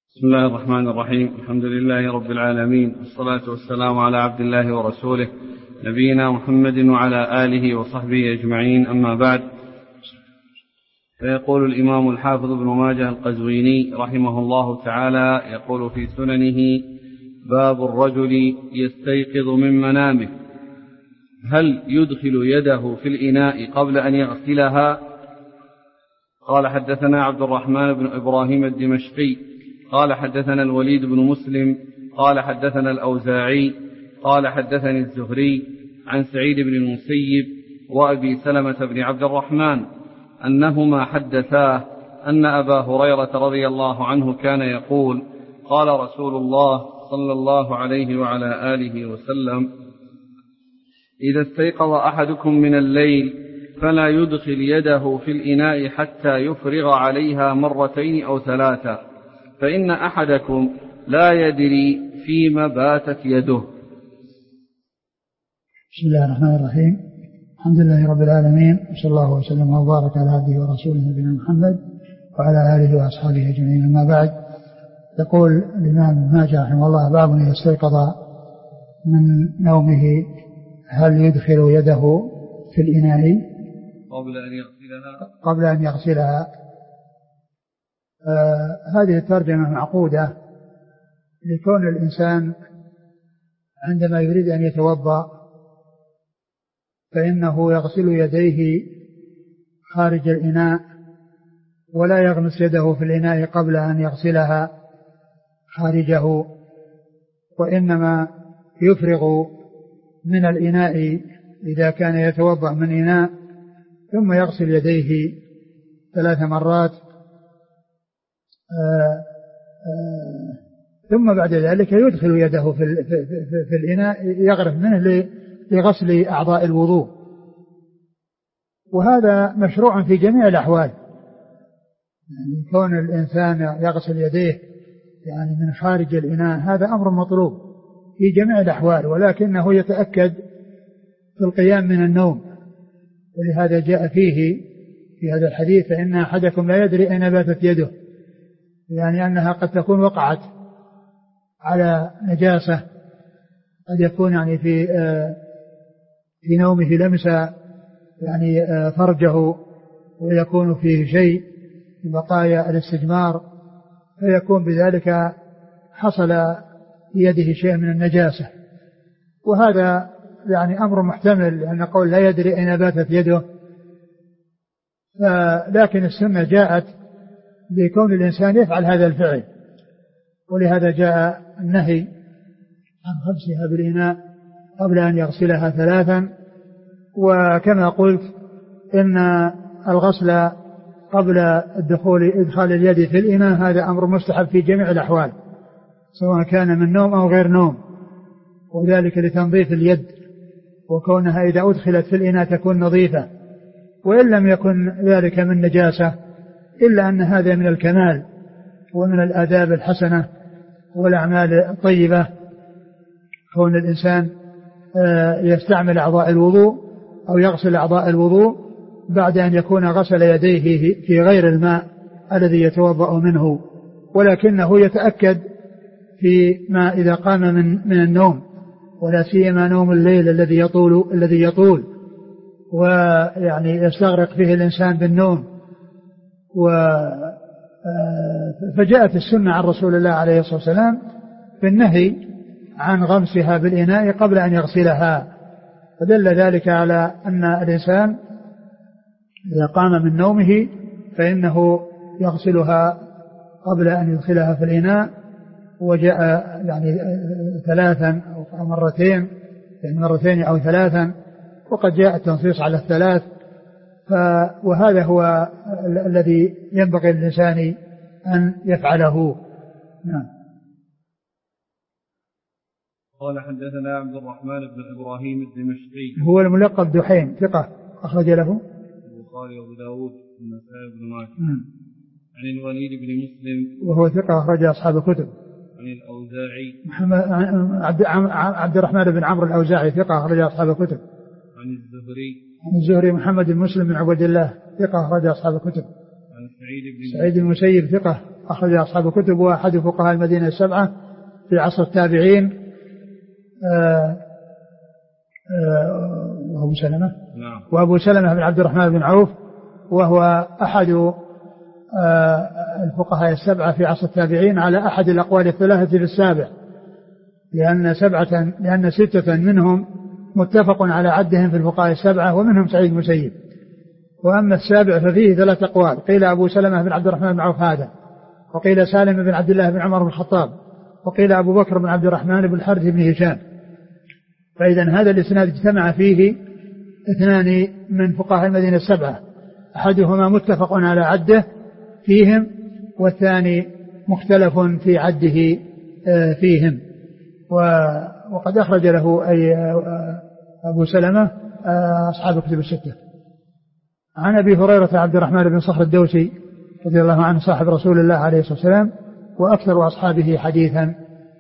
بسم الله الرحمن الرحيم. الحمد لله رب العالمين، والصلاة والسلام على عبد الله ورسوله نبينا محمد وعلى آله وصحبه أجمعين، أما بعد. فيقول الإمام الحافظ ابن ماجه القزويني رحمه الله تعالى يقول في سننه: باب الرجل يستيقظ من منامه، هل يدخل يده في الإناء قبل أن يغسلها؟ قال: حدثنا عبد الرحمن بن إبراهيم الدمشقي قال: حدثنا الوليد بن مسلم قال: حدثنا الأوزاعي قال: حدثني الزهري عن سعيد بن المسيب وأبي سلمة بن عبد الرحمن أنهما حدثاه أن أبا هريرة رضي الله عنه كان يقول: قال رسول الله صلى الله عليه وعلى آله وسلم: إذا استيقظ أحدكم من الليل فلا يدخل يده في الإناء حتى يفرغ عليها مرتين أو ثلاثة، فإن أحدكم لا يدري فيما باتت يده. بسم الله الرحمن الرحيم. الحمد لله رب العالمين، وصلى الله وسلم وبارك على عبده ورسوله نبينا محمد وعلى آله وأصحابه أجمعين، أما بعد. يقول الإمام ابن ماجه رحمه الله: باب إذا استيقظ من نومه هل يدخل يده في الإناء قبل أن يغسلها. هذه الترجمة معقودة لكون الإنسان عندما يريد أن يتوضأ فإنه يغسل يديه خارج الإناء ولا يغمس يده في الإناء قبل أن يغسلها خارجه، وإنما يفرغ من الإناء إذا كان يتوضأ من إناء ثم يغسل يديه 3 مرات، ثم بعد ذلك يدخل يده في الإناء يغرف منه لغسل أعضاء الوضوء، وهذا مشروع في جميع الأحوال. يعني كون الإنسان يغسل يديه يعني من خارج الإناء هذا أمر مطلوب في جميع الأحوال، ولكنه يتأكد في القيام من النوم، ولهذا جاء فيه في هذا الحديث: فإن أحدكم لا يدري أين باتت يده، يعني أنها قد تكون وقعت على نجاسة، قد يكون يعني في نومه لمس يعني فرجه ويكون فيه شيء من بقايا الاستجمار، فيكون بذلك حصل في يده شيء من النجاسة، وهذا يعني أمر محتمل، لأن قول لا يدري أين باتت يده، لكن السنة جاءت بكون الإنسان يفعل هذا الفعل، ولهذا جاء النهي عن غمسها بالإناء قبل أن يغسلها 3. وكما قلت إن الغسل قبل إدخال اليد في الإناء هذا أمر مستحب في جميع الأحوال، سواء كان من نوم أو غير نوم، وذلك لتنظيف اليد، وكونها إذا أدخلت في الإناء تكون نظيفة، وإن لم يكن ذلك من نجاسة، إلا أن هذا من الكمال ومن الآداب الحسنة والأعمال الطيبة، كون الإنسان يستعمل أعضاء الوضوء أو يغسل أعضاء الوضوء بعد أن يكون غسل يديه في غير الماء الذي يتوضأ منه، ولكنه يتأكد فيما إذا قام من النوم، ولا سيما نوم الليل الذي يطول ويعني يستغرق فيه الإنسان بالنوم. فجاءت السنة عن رسول الله عليه الصلاة والسلام بالنهي عن غمسها بالإناء قبل أن يغسلها، فدل ذلك على أن الإنسان إذا قام من نومه فإنه يغسلها قبل أن يدخلها في الإناء. وجاء يعني 3 أو مرتين، يعني 2 أو 3، وقد جاء التنصيص على 3، وهذا هو الذي ينبغي للإنسان أن يفعله. نعم. قال: حدثنا عبد الرحمن بن إبراهيم الدمشقي، هو الملقب دحيم، ثقة أخرج له البخاري وأبو داود والنسائي بن ماجه. عن الوليد بن مسلم وهو ثقة أخرج أصحاب الكتب. عن الأوزاعي عبد الرحمن بن عمرو الأوزاعي، ثقة أخرج أصحاب الكتب. عن الزهري محمد بن مسلم بن عبد الله، ثقة أخرج أصحاب الكتب. عن سعيد بن المسيب، ثقة أخرج أصحاب الكتب، وأحد فقهاء المدينة السبعة في عصر التابعين، وأبو سلمة بن عبد الرحمن بن عوف، وهو أحد الفقهاء السبعة في عصر التابعين على أحد الأقوال الثلاثة في السابع، لأن 6 منهم متفق على عدهم في الفقهاء السبعة، ومنهم سعيد المسيب. وأما السابع ففيه 3 أقوال، قيل أبو سلمة بن عبد الرحمن بن عوف هذا، وقيل سالم بن عبد الله بن عمر بن الخطاب، وقيل أبو بكر بن عبد الرحمن بن الحارث بن هشام. فإذا هذا الإسناد اجتمع فيه 2 من فقهاء المدينة السبعة، أحدهما متفق على عده فيهم، والثاني مختلف في عده فيهم. وقد أخرج له أي أبو سلمة أصحاب الكتب الستة. عن أبي هريرة عبد الرحمن بن صخر الدوسي رضي الله عنه صاحب رسول الله عليه الصلاة والسلام، وأكثر أصحابه حديثا.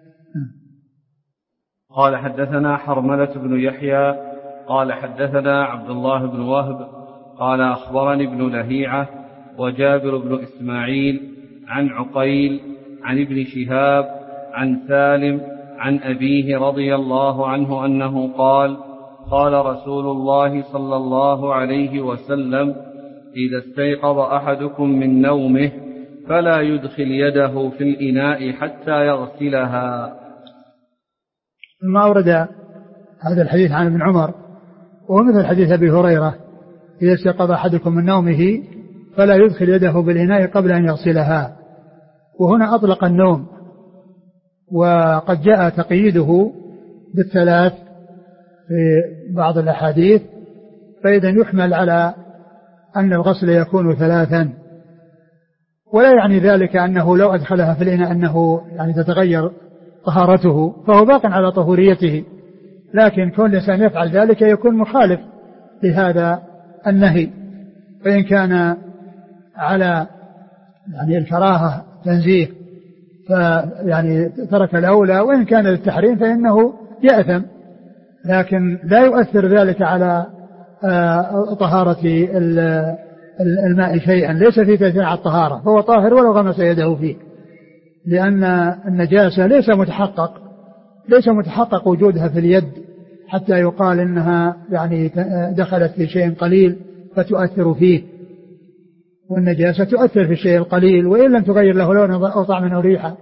قال حدثنا حرملة بن يحيى قال حدثنا عبد الله بن وهب قال أخبرني ابن لهيعة وجابر بن إسماعيل عن عقيل عن ابن شهاب عن سالم عن أبيه رضي الله عنه أنه قال: قال رسول الله صلى الله عليه وسلم: إذا استيقظ أحدكم من نومه فلا يدخل يده في الإناء حتى يغسلها. ما أورد هذا الحديث عن ابن عمر، وهو مثل حديث أبي هريرة: إذا استيقظ أحدكم من نومه فلا يدخل يده بالإناء قبل أن يغسلها. وهنا أطلق النوم، وقد جاء تقييده بالثلاث في بعض الأحاديث، فإذا يحمل على أن الغسل يكون 3، ولا يعني ذلك أنه لو أدخلها في الإناء أنه يعني تتغير طهارته، فهو باق على طهوريته، لكن كون الإنسان يفعل ذلك يكون مخالف لهذا النهي. فإن كان على يعني الكراهة تنزيه فيعني ترك الأولى، وإن كان للتحريم فإنه يأثم، لكن لا يؤثر ذلك على طهارة الماء شيئا، ليس فيه تأثير على الطهارة، فهو طاهر ولو غمس يده فيه، لأن النجاسة ليس متحقق وجودها في اليد حتى يقال إنها يعني دخلت في شيء قليل فتؤثر فيه، والنجاسة تؤثر في الشيء القليل وإن لم تغير له لون أو طعما أو ريحا.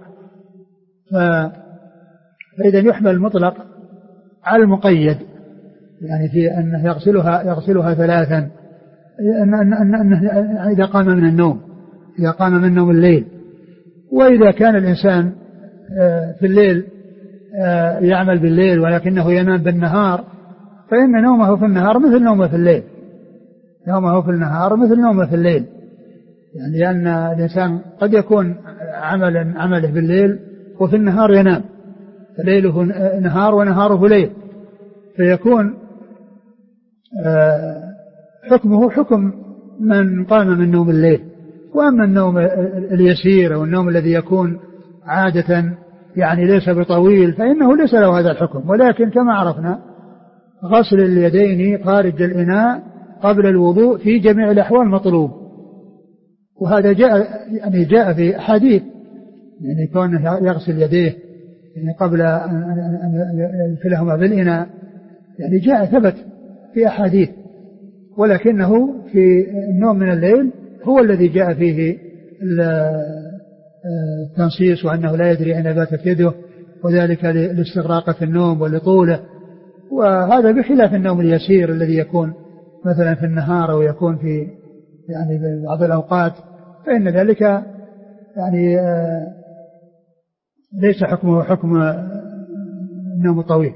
فإذا يحمل المطلق على المقيد، يعني في أنه يغسلها 3، إذا قام من النوم الليل. وإذا كان الإنسان في الليل يعمل بالليل ولكنه ينام بالنهار، فإن نومه في النهار مثل نومه في الليل، يعني لأن الإنسان قد يكون عمله بالليل وفي النهار ينام، فليله نهار ونهاره ليل، فيكون حكمه حكم من قام من نوم الليل. وأما النوم اليسير أو النوم الذي يكون عادة يعني ليس بطويل فإنه ليس له هذا الحكم، ولكن كما عرفنا غسل اليدين خارج الإناء قبل الوضوء في جميع الأحوال مطلوب، وهذا جاء في أحاديث، يعني كونه يغسل يديه يعني قبل أن يدخلهما بالإناء، يعني جاء ثبت في أحاديث، ولكنه في النوم من الليل هو الذي جاء فيه التنصيص، وأنه لا يدري أين باتت يده، وذلك لاستغراق في النوم ولطوله. وهذا بخلاف النوم اليسير الذي يكون مثلا في النهار أو يكون في يعني بعض الأوقات، فإن ذلك يعني ليس حكمه حكم النوم الطويل.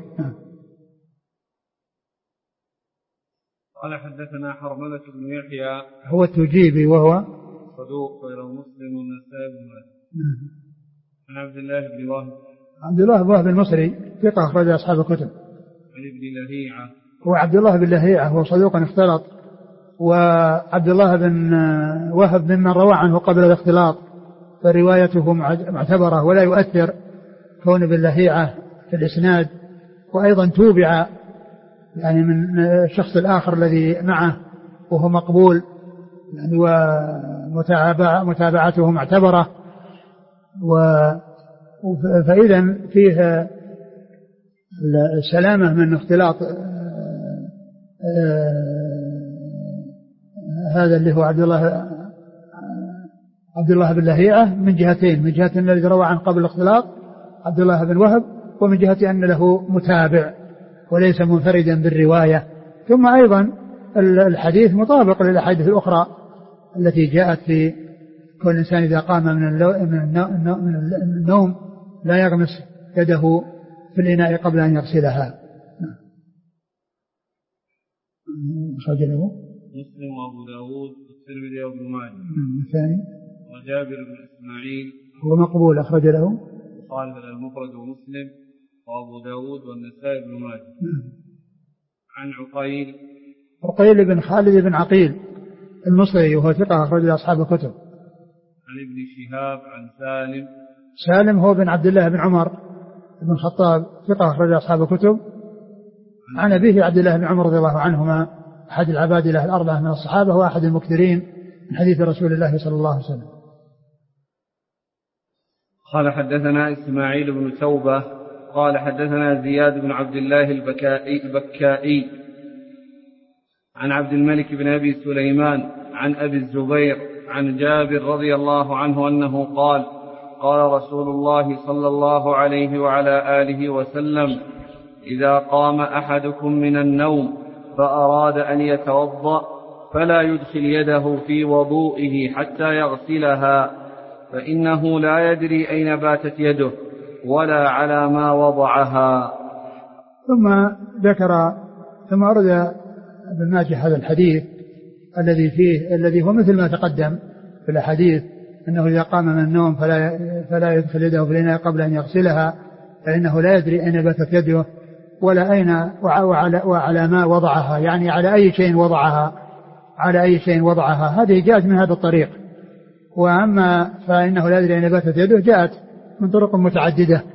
قال حدثنا حرملة بن يحيى هو التجيبي وهو صدوق غير مسلم والنسائي بن ماجه. عن عبد الله بن وهب المصري ثقة أخرج أصحاب الكتب. عن ابن لهيعة هو عبد الله بن لهيعة هو صدوق اختلط، وعبد الله بن وهب ممن روى عنه قبل الاختلاط، فروايته معتبرة ولا يؤثر كون ابن لهيعة في الإسناد، وأيضا توبع يعني من الشخص الآخر الذي معه وهو مقبول يعني، ومتابعته معتبرة. فإذا فيه السلامة من اختلاط هذا اللي هو عبد الله بن لهيعة من جهتين، من جهة الذي روى عن قبل الاختلاط عبد الله بن وهب، ومن جهة أن له متابع وليس منفردا بالرواية. ثم أيضا الحديث مطابق للأحاديث الأخرى التي جاءت في كل إنسان إذا قام من النوم لا يغمس يده في الإناء قبل أن يغسلها. أخرج له مسلم وأبو داود والترمذي وابن ماجه. الثاني وجابر بن إسماعيل هو مقبول، أخرج له قال المفرد ومسلم وأبو داود والنسائي بن ماجه. عن عقيل بن خالد بن عقيل المصري وهو ثقة أخرج أصحاب الكتب. عن ابن شهاب عن سالم هو بن عبد الله بن عمر بن الخطاب ثقة أخرج أصحاب الكتب. عن أبيه عبد الله بن عمر رضي الله عنهما أحد العبادلة الأربعة من الصحابة وأحد المكثرين من حديث رسول الله صلى الله عليه وسلم. قال حدثنا إسماعيل بن توبة قال حدثنا زياد بن عبد الله البكائي عن عبد الملك بن أبي سليمان عن أبي الزبير عن جابر رضي الله عنه أنه قال قال رسول الله صلى الله عليه وعلى آله وسلم إذا قام أحدكم من النوم فأراد أن يتوضأ فلا يدخل يده في وضوئه حتى يغسلها فإنه لا يدري أين باتت يده ولا على ما وضعها. ثم أرد ابن ماجه هذا الحديث الذي هو مثل ما تقدم في الحديث أنه إذا قام من النوم فلا يدخل يده في الإناء قبل أن يغسلها فإنه لا يدري أين باتت يده ولا أين وعلى ما وضعها، يعني على أي شيء وضعها. هذه جاءت من هذا الطريق. وأما فإنه لا يدري أين باتت يده جاءت من طرق متعددة.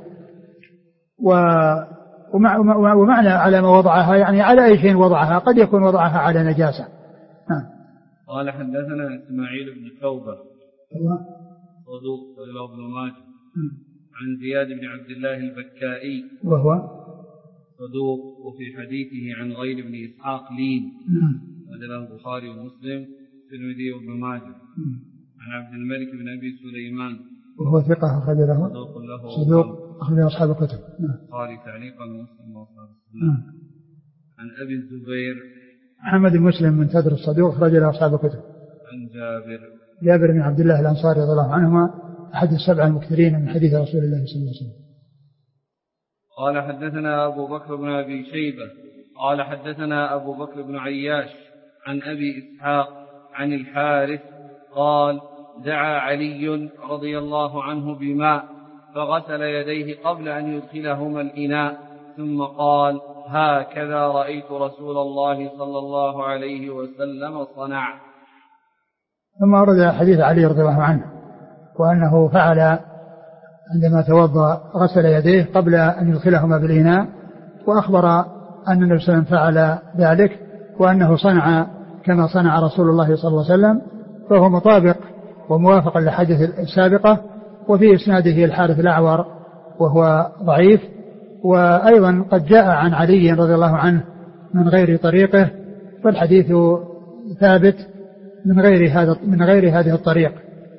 ومعنى على ما وضعها يعني على أي شيء وضعها، قد يكون وضعها على نجاسة. قال حدثنا إسماعيل بن توبة صدوق وله ابن ماجه عن زياد بن عبد الله البكائي وهو صدوق وفي حديثه عن غير بن إسحاق لين وله البخاري ومسلم والترمذي وابن ماجه عن عبد الملك بن أبي سليمان وهو ثقة أخرج له صدوق أخرج أصحاب الكتب. البخاري تعليقا ومسلم وأصحاب السنة. عن أبي الزبير محمد بن مسلم من تدر الصدوق أخرج له أصحاب الكتب. عن جابر بن عبد الله الأنصاري رضي الله عنهما أحد السبع المكثرين من حديث رسول الله صلى الله عليه وسلم. قال حدثنا أبو بكر بن أبي شيبة قال حدثنا أبو بكر بن عياش عن أبي إسحاق عن الحارث قال دعا علي رضي الله عنه بماء فغسل يديه قبل أن يدخلهما الإناء ثم قال هكذا رأيت رسول الله صلى الله عليه وسلم صنع. ثم أورد حديث علي رضي الله عنه وأنه فعل عندما توضأ غسل يديه قبل أن يدخلهما بالإناء، وأخبر أن النبي صلى الله عليه وسلم فعل ذلك وأنه صنع كما صنع رسول الله صلى الله عليه وسلم، فهو مطابق وموافق للحديث السابقة. وفي إسناده الحارث الأعور وهو ضعيف، وأيضا قد جاء عن علي رضي الله عنه من غير طريقه، فالحديث ثابت من غير هذه الطريق.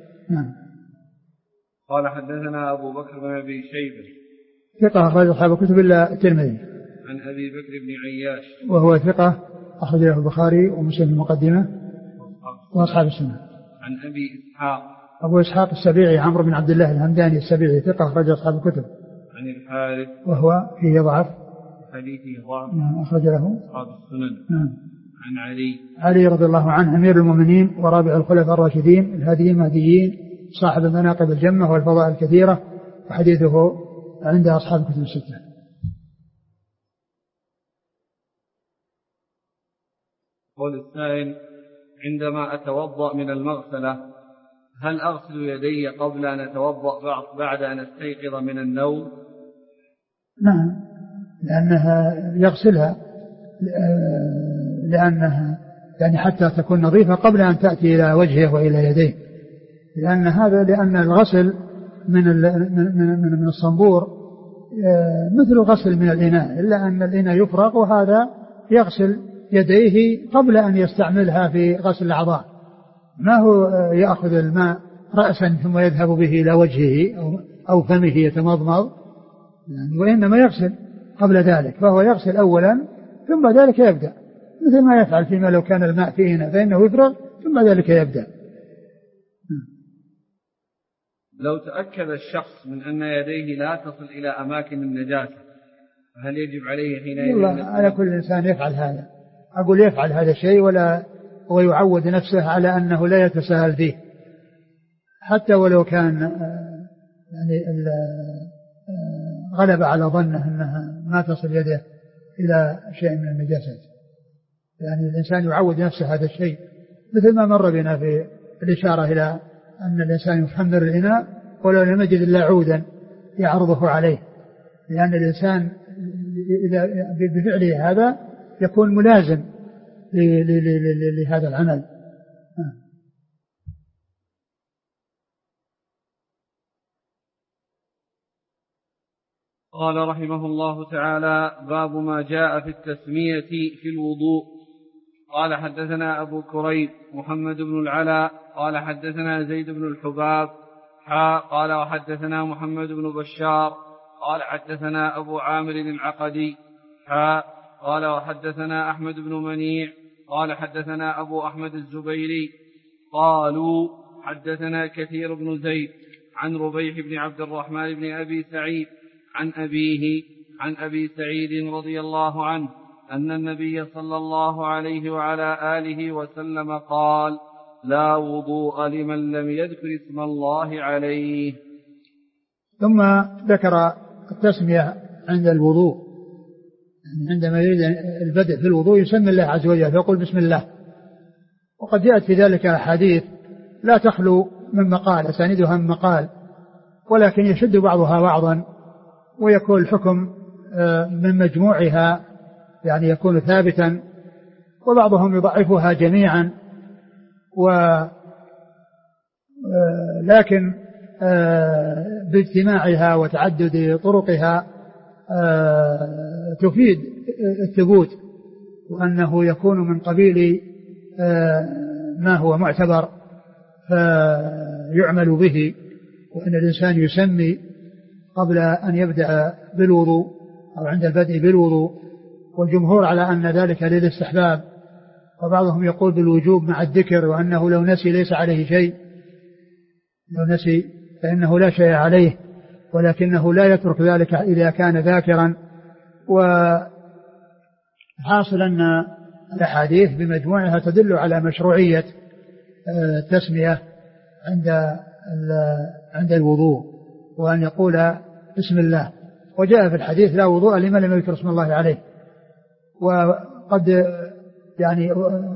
قال حدثنا أبو بكر بن أبي شيبة ثقة أخرج أصحاب الكتب إلا الترمذي. عن أبي بكر بن عياش وهو ثقة أخرج له البخاري ومسلم المقدمة وأصحاب السنة. عن أبي إسحاق أبو إسحاق السبيعي عمرو بن عبد الله الهمداني السبيعي ثقة أخرج أصحاب الكتب. عن الحارث وهو فيه ضعف حديثه ضعف أخرج له أصحاب السنن. عن علي رضي الله عنه أمير المؤمنين ورابع الخلفاء الراشدين الهاديين المهديين صاحب المناقب الجمة والفضائل الكثيرة، وحديثه عند أصحاب الكتب الستة. قول السائل عندما أتوضأ من المغسلة هل أغسل يدي قبل أن أتوضأ بعد أن أستيقظ من النوم؟ نعم، لأنها يغسلها لأنها يعني حتى تكون نظيفة قبل أن تأتي إلى وجهه وإلى يديه، لأن الغسل من الصنبور مثل غسل من الإناء، إلا أن الإناء يفرغ وهذا يغسل يديه قبل أن يستعملها في غسل الأعضاء، ما هو يأخذ الماء رأسا ثم يذهب به إلى وجهه أو فمه يتمضمض يعني، وإنما يغسل قبل ذلك، فهو يغسل أولا ثم بعد ذلك يبدأ، مثل ما يفعل فيما لو كان الماء في إناء فإنه يفرغ ثم بعد ذلك يبدأ. لو تأكد الشخص من أن يديه لا تصل إلى أماكن النجاسة فهل يجب عليه حينئذ؟ والله على كل إنسان يفعل هذا، أقول يفعل هذا الشيء ويعود نفسه على أنه لا يتساهل فيه، حتى ولو كان يعني غلب على ظنه أنها ما تصل يده إلى شيء من النجاسات. يعني الإنسان يعود نفسه هذا الشيء، مثل ما مر بنا في الإشارة إلى أن الإنسان يحمر الإناء ولو لم يجد إلا عودا يعرضه عليه، لأن الإنسان إذا بفعله هذا يكون ملازم لهذا العمل. قال رحمه الله تعالى: باب ما جاء في التسمية في الوضوء. قال حدثنا أبو كريب محمد بن العلاء قال حدثنا زيد بن الحباب قال وحدثنا محمد بن بشار قال حدثنا أبو عامر العقدي قال وحدثنا أحمد بن منيع قال حدثنا أبو أحمد الزبيري قالوا حدثنا كثير بن زيد عن ربيح بن عبد الرحمن بن أبي سعيد عن أبيه عن أبي سعيد رضي الله عنه أن النبي صلى الله عليه وعلى آله وسلم قال: لا وضوء لمن لم يذكر اسم الله عليه. ثم ذكر التسمية عند الوضوء، يعني عندما يريد البدء في الوضوء يسمي الله عز وجل فيقول بسم الله، وقد جاءت في ذلك أحاديث لا تخلو من مقال أساندها من مقال، ولكن يشد بعضها بعضا ويكون الحكم من مجموعها يعني يكون ثابتا، وبعضهم يضعفها جميعا، لكن باجتماعها وتعدد طرقها تفيد الثبوت، وأنه يكون من قبيل ما هو معتبر فيعمل به، وأن الإنسان يسمي قبل أن يبدأ بالوضوء أو عند البدء بالوضوء، والجمهور على أن ذلك للاستحباب، وبعضهم يقول بالوجوب مع الذكر، وأنه لو نسي ليس عليه شيء، لو نسي فإنه لا شيء عليه، ولكنه لا يترك ذلك إذا كان ذاكرا. وحاصل أن الأحاديث بمجموعها تدل على مشروعية التسمية عند الوضوء، وأن يقول بسم الله. وجاء في الحديث: لا وضوء لمن لم يذكر اسم الله عليه. وقد يعني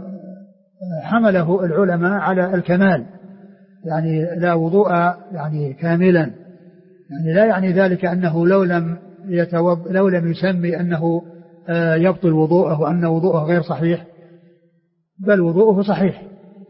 حمله العلماء على الكمال، يعني لا وضوء يعني كاملا، يعني لا يعني ذلك أنه لو لم يسمي أنه يبطل وضوءه وأن وضوءه غير صحيح، بل وضوءه صحيح،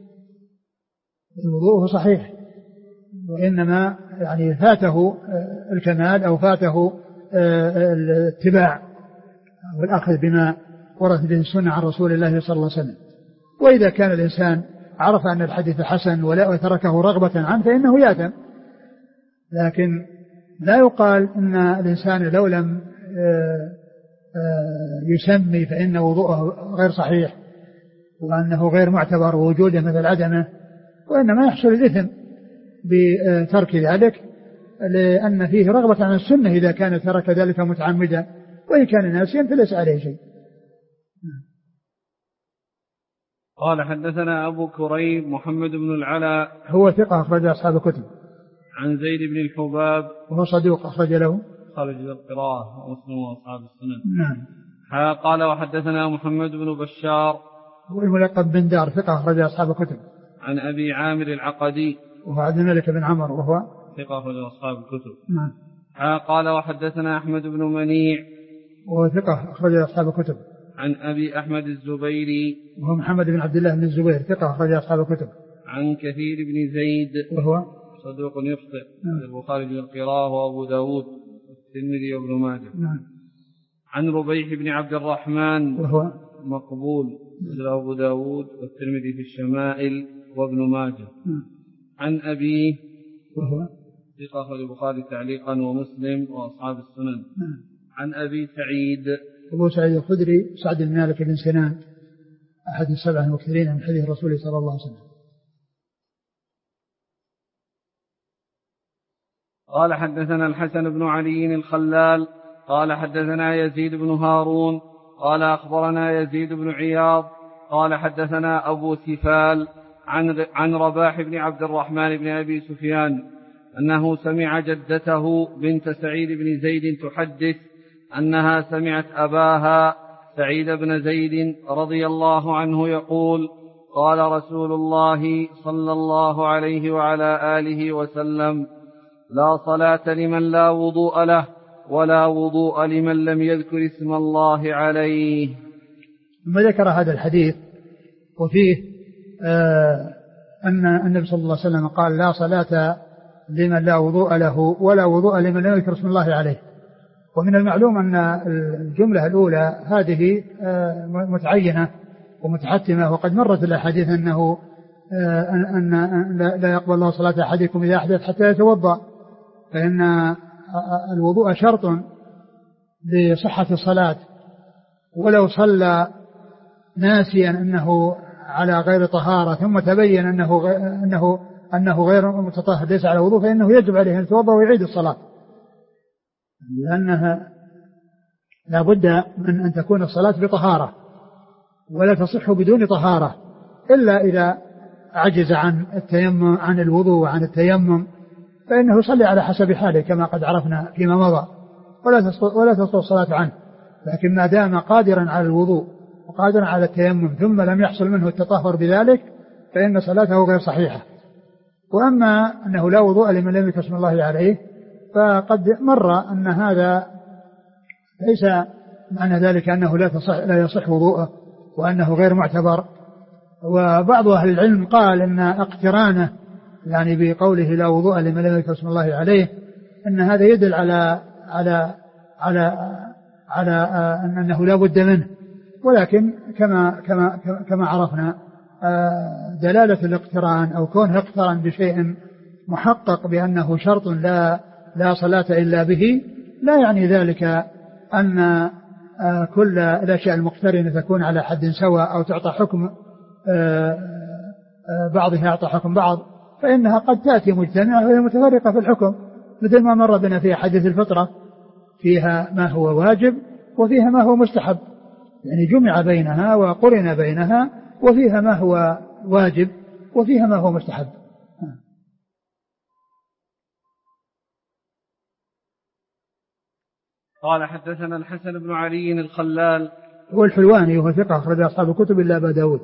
وضوءه صحيح، وإنما يعني فاته الكمال أو فاته الاتباع والأخذ بما ورد به السنة عن رسول الله صلى الله عليه وسلم. وإذا كان الإنسان عرف أن الحديث حسن ولا تركه رغبة عنه فإنه يأثم، لكن لا يقال أن الإنسان لو لم يسمي فإن وضوءه غير صحيح وأنه غير معتبر ووجوده مثل عدمه، وإنما يحصل الإثم بترك ذلك، لأن فيه رغبة عن السنة إذا كان ترك ذلك متعمدا، وإن كان ناسيا فليس عليه شيء. قال حدثنا أبو كريب محمد بن العلاء هو ثقة أخرج أصحاب الكتب. عن زيد بن الحباب وهو صدوق أخرج له خرج القراءة ومسلم وأصحاب السنن. نعم. قال وحدثنا محمد بن بشار هو الملقب بن دار ثقة أخرج أصحاب الكتب. عن أبي عامر العقدي وهو عبد الملك بن عمر وهو ثقة أخرج أصحاب الكتب. نعم. قال وحدثنا أحمد بن منيع وهو ثقة أخرج أصحاب الكتب. عن أبي أحمد الزبيري وهو محمد بن عبد الله بن الزبير ثقة أخرج أصحاب الكتب. عن كثير بن زيد وهو صدوق يخطئ. البخاري بالقراءة وأبو داود والترمذي وابن ماجه. عن ربيح بن عبد الرحمن وهو مقبول أبو داود والترمذي في الشمائل وابن ماجه. عن أبيه وهو ثقة البخاري تعليقا ومسلم وأصحاب السنن. عن أبي سعيد أبو سعيد الخدري سعد بن مالك بن سنان أحد السبعة المكثرين من حديث الرسول صلى الله عليه وسلم. قال حدثنا الحسن بن علي الخلال قال حدثنا يزيد بن هارون قال أخبرنا يزيد بن عياض قال حدثنا أبو سفال عن رباح بن عبد الرحمن بن أبي سفيان أنه سمع جدته بنت سعيد بن زيد تحدث أنها سمعت أباها سعيد بن زيد رضي الله عنه يقول قال رسول الله صلى الله عليه وعلى آله وسلم لا صلاة لمن لا وضوء له ولا وضوء لمن لم يذكر اسم الله عليه. ثم ذكر هذا الحديث وفيه أن النبي صلى الله عليه وسلم قال لا صلاة لمن لا وضوء له ولا وضوء لمن لم يذكر اسم الله عليه. ومن المعلوم أن الجملة الأولى هذه متعينة ومتحتمة، وقد مرت الأحاديث أنه أن لا يقبل الله صلاة أحدكم إذا أحدث حتى يتوضأ، فإن الوضوء شرط لصحة الصلاة، ولو صلى ناسيا أنه على غير طهارة ثم تبين أنه غير متطهر ليس على وضوء فإنه يجب عليه أن يتوضأ ويعيد الصلاة، لأنها لا بد من أن تكون الصلاة بطهارة، ولا تصح بدون طهارة إلا إذا عجز عن التيمم عن الوضوء وعن التيمم فإنه يصلي على حسب حاله كما قد عرفنا فيما مضى، ولا تسقط الصلاة عنه. لكن ما دام قادرا على الوضوء وقادرا على التيمم ثم لم يحصل منه التطهر بذلك فإن صلاته غير صحيحة. وأما أنه لا وضوء لمن لم يذكر اسم الله عليه فقد مر أن هذا ليس معنى ذلك أنه لا يصح وضوءه وأنه غير معتبر. وبعض أهل العلم قال أن اقترانه يعني بقوله لا وضوء لمن لم يذكر اسم الله عليه أن هذا يدل على أنه لا بد منه، ولكن كما عرفنا دلالة الاقتران أو كونه اقترن بشيء محقق بأنه شرط لا صلاة إلا به لا يعني ذلك أن كل الأشياء المقترنة تكون على حد سواء أو تعطى حكم بعضها يعطى حكم بعض، فإنها قد تأتي مجتمعة وهي متفرقة في الحكم، مثل ما مر بنا في حديث الفطرة فيها ما هو واجب وفيها ما هو مستحب، يعني جمع بينها وقرن بينها، وفيها ما هو واجب وفيها ما هو مستحب. قال حدثنا الحسن بن علي الخلال هو الحلواني وهو ثقة أخرج أصحاب الكتب إلا أبا داود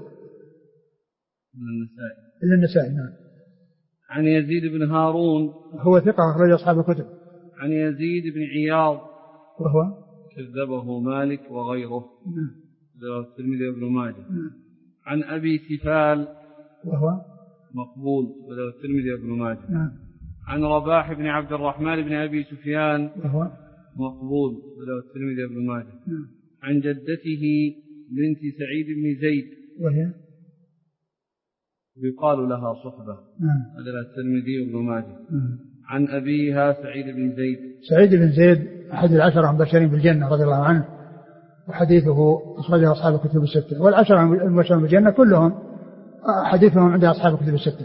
إلا النسائي. نعم. عن يزيد بن هارون هو ثقة أخرج أصحاب الكتب. عن يزيد بن عياض وهو كذبه مالك وغيره الترمذي وابن ماجه. عن أبي سفال وهو مقبول الترمذي وابن ماجه. عن رباح بن عبد الرحمن بن أبي سفيان وهو مقبول الترمذي وابن ماجه. عن جدته بنت سعيد بن زيد وهي يقال لها صحبة هذا الترمذي وابن ماجه. عن أبيها سعيد بن زيد أحد العشرة المبشرين بالجنة رضي الله عنه، وحديثه أخرجه أصحاب الكتب الستة، والعشرة المبشرين بالجنة كلهم حديثهم عند أصحاب الكتب الستة.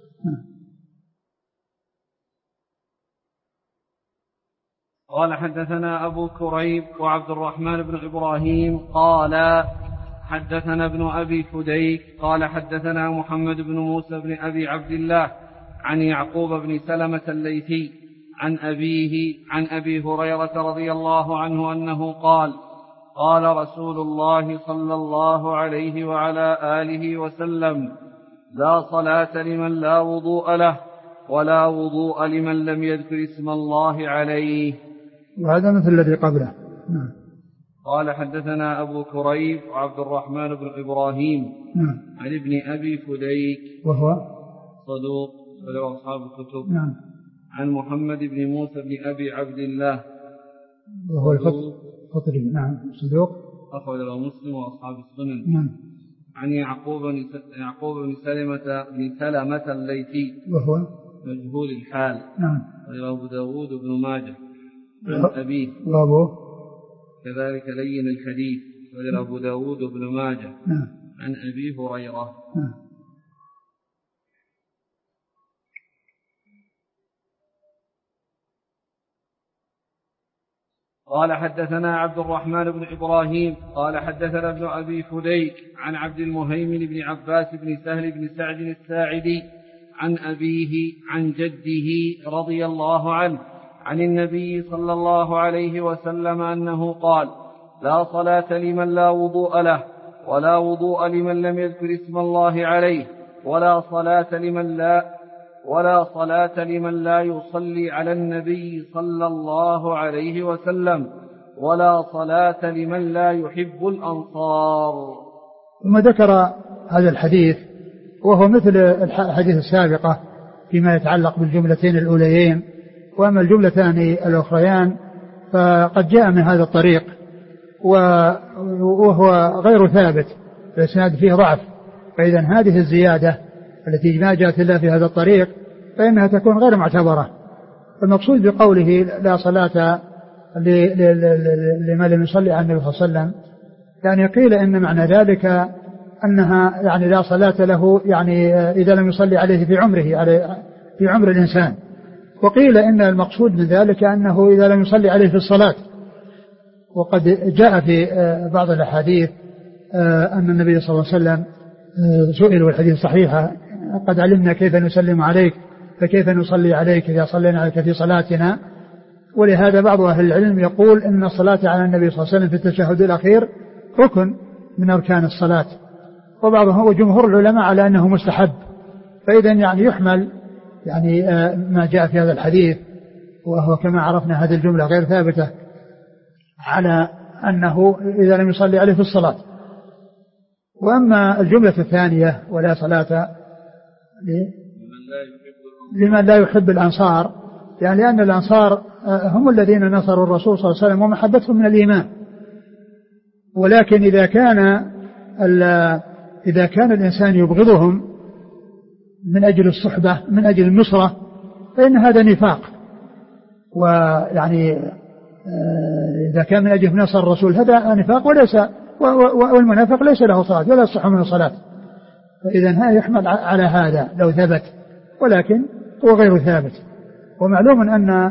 قال حدثنا أبو كريب وعبد الرحمن بن إبراهيم قال حدثنا ابن أبي فديك قال حدثنا محمد بن موسى بن أبي عبد الله عن يعقوب بن سلمة الليثي عن أبيه عن أبي هريرة رضي الله عنه أنه قال قال رسول الله صلى الله عليه وعلى آله وسلم لا صلاة لمن لا وضوء له ولا وضوء لمن لم يذكر اسم الله عليه. وهذا مثل الذي قبله. قال حدثنا أبو كريب وعبد الرحمن بن إبراهيم عن ابن أبي فديك وهو صدوق أخرجه أصحاب الكتب. نعم. عن محمد بن موسى بن أبي عبد الله وهو الخطري. نعم. صدوق. أخرجه مسلم وأصحاب السنن. نعم. عن يعقوب بن سلمة الليثي وهو مجهول الحال. نعم. أبو داود بن ماجه عن أبيه وأبوه كذلك لين الحديث أبو داود بن ماجه نعم. عن أبي هريرة. نعم. قال حدثنا عبد الرحمن بن إبراهيم قال حدثنا ابن أبي فديك عن عبد المهيمن بن عباس بن سهل بن سعد الساعدي عن أبيه عن جده رضي الله عنه عن النبي صلى الله عليه وسلم أنه قال: لا صلاة لمن لا وضوء له، ولا وضوء لمن لم يذكر اسم الله عليه، ولا صلاة لمن لا يصلي على النبي صلى الله عليه وسلم، ولا صلاة لمن لا يحب الأنصار. ثم ذكر هذا الحديث وهو مثل الحديث السابقة فيما يتعلق بالجملتين الأوليين، وأما الجملتان الأخريان فقد جاء من هذا الطريق وهو غير ثابت، الإسناد فيه ضعف، فإذا هذه الزيادة التي ما جاءت إلا في هذا الطريق فإنها تكون غير معتبرة. المقصود بقوله لا صلاة لمن لم يصلي على النبي صلى الله عليه وسلم، يعني قيل إن معنى ذلك أنها يعني لا صلاة له يعني إذا لم يصلي عليه في عمر الإنسان، وقيل إن المقصود من ذلك أنه إذا لم يصلي عليه في الصلاة. وقد جاء في بعض الأحاديث أن النبي صلى الله عليه وسلم سئل، والحديث صحيحة: قد علمنا كيف نسلم عليك فكيف نصلي عليك إذا صلينا عليك في صلاتنا. ولهذا بعض أهل العلم يقول إن الصلاة على النبي صلى الله عليه وسلم في التشهد الأخير ركن من أركان الصلاة، وبعضهم وجمهور العلماء على أنه مستحب. فإذا يعني يحمل يعني ما جاء في هذا الحديث، وهو كما عرفنا هذه الجملة غير ثابتة، على أنه إذا لم يصلي عليه في الصلاة. وأما الجملة الثانية: ولا صلاة لمن لا يحب الأنصار، يعني لأن الأنصار هم الذين نصروا الرسول صلى الله عليه وسلم ومحبتهم من الإيمان. ولكن إذا كان الإنسان يبغضهم من أجل الصحبة من أجل النصرة فإن هذا نفاق. ويعني إذا كان من أجل نصر الرسول هذا نفاق، والمنافق ليس له صلاة ولا يصح من الصلاة. فإذا هذا يحمل على هذا لو ثبت، ولكن هو غير ثابت. ومعلوم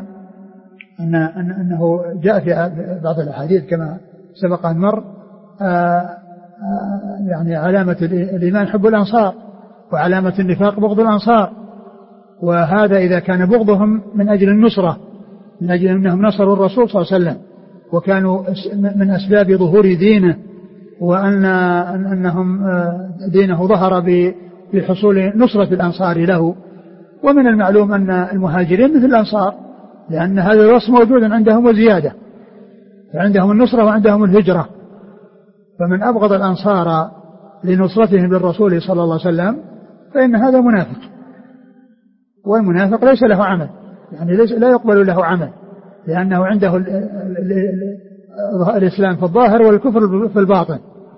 أنه جاء في بعض الأحاديث كما سبق أن مر يعني علامة الإيمان حب الأنصار، وعلامة النفاق بغض الأنصار. وهذا إذا كان بغضهم من أجل النصرة، من أجل أنهم نصروا الرسول صلى الله عليه وسلم وكانوا من أسباب ظهور دينه، وأنهم دينه ظهر بحصول نصرة الأنصار له. ومن المعلوم أن المهاجرين مثل الأنصار، لأن هذا الوصف موجود عندهم وزيادة، فعندهم النصرة وعندهم الهجرة. فمن أبغض الأنصار لنصرتهم للرسول صلى الله عليه وسلم فإن هذا منافق، والمنافق ليس له عمل، يعني لا يقبل له عمل، لأنه عنده الإسلام في الظاهر والكفر في الباطن.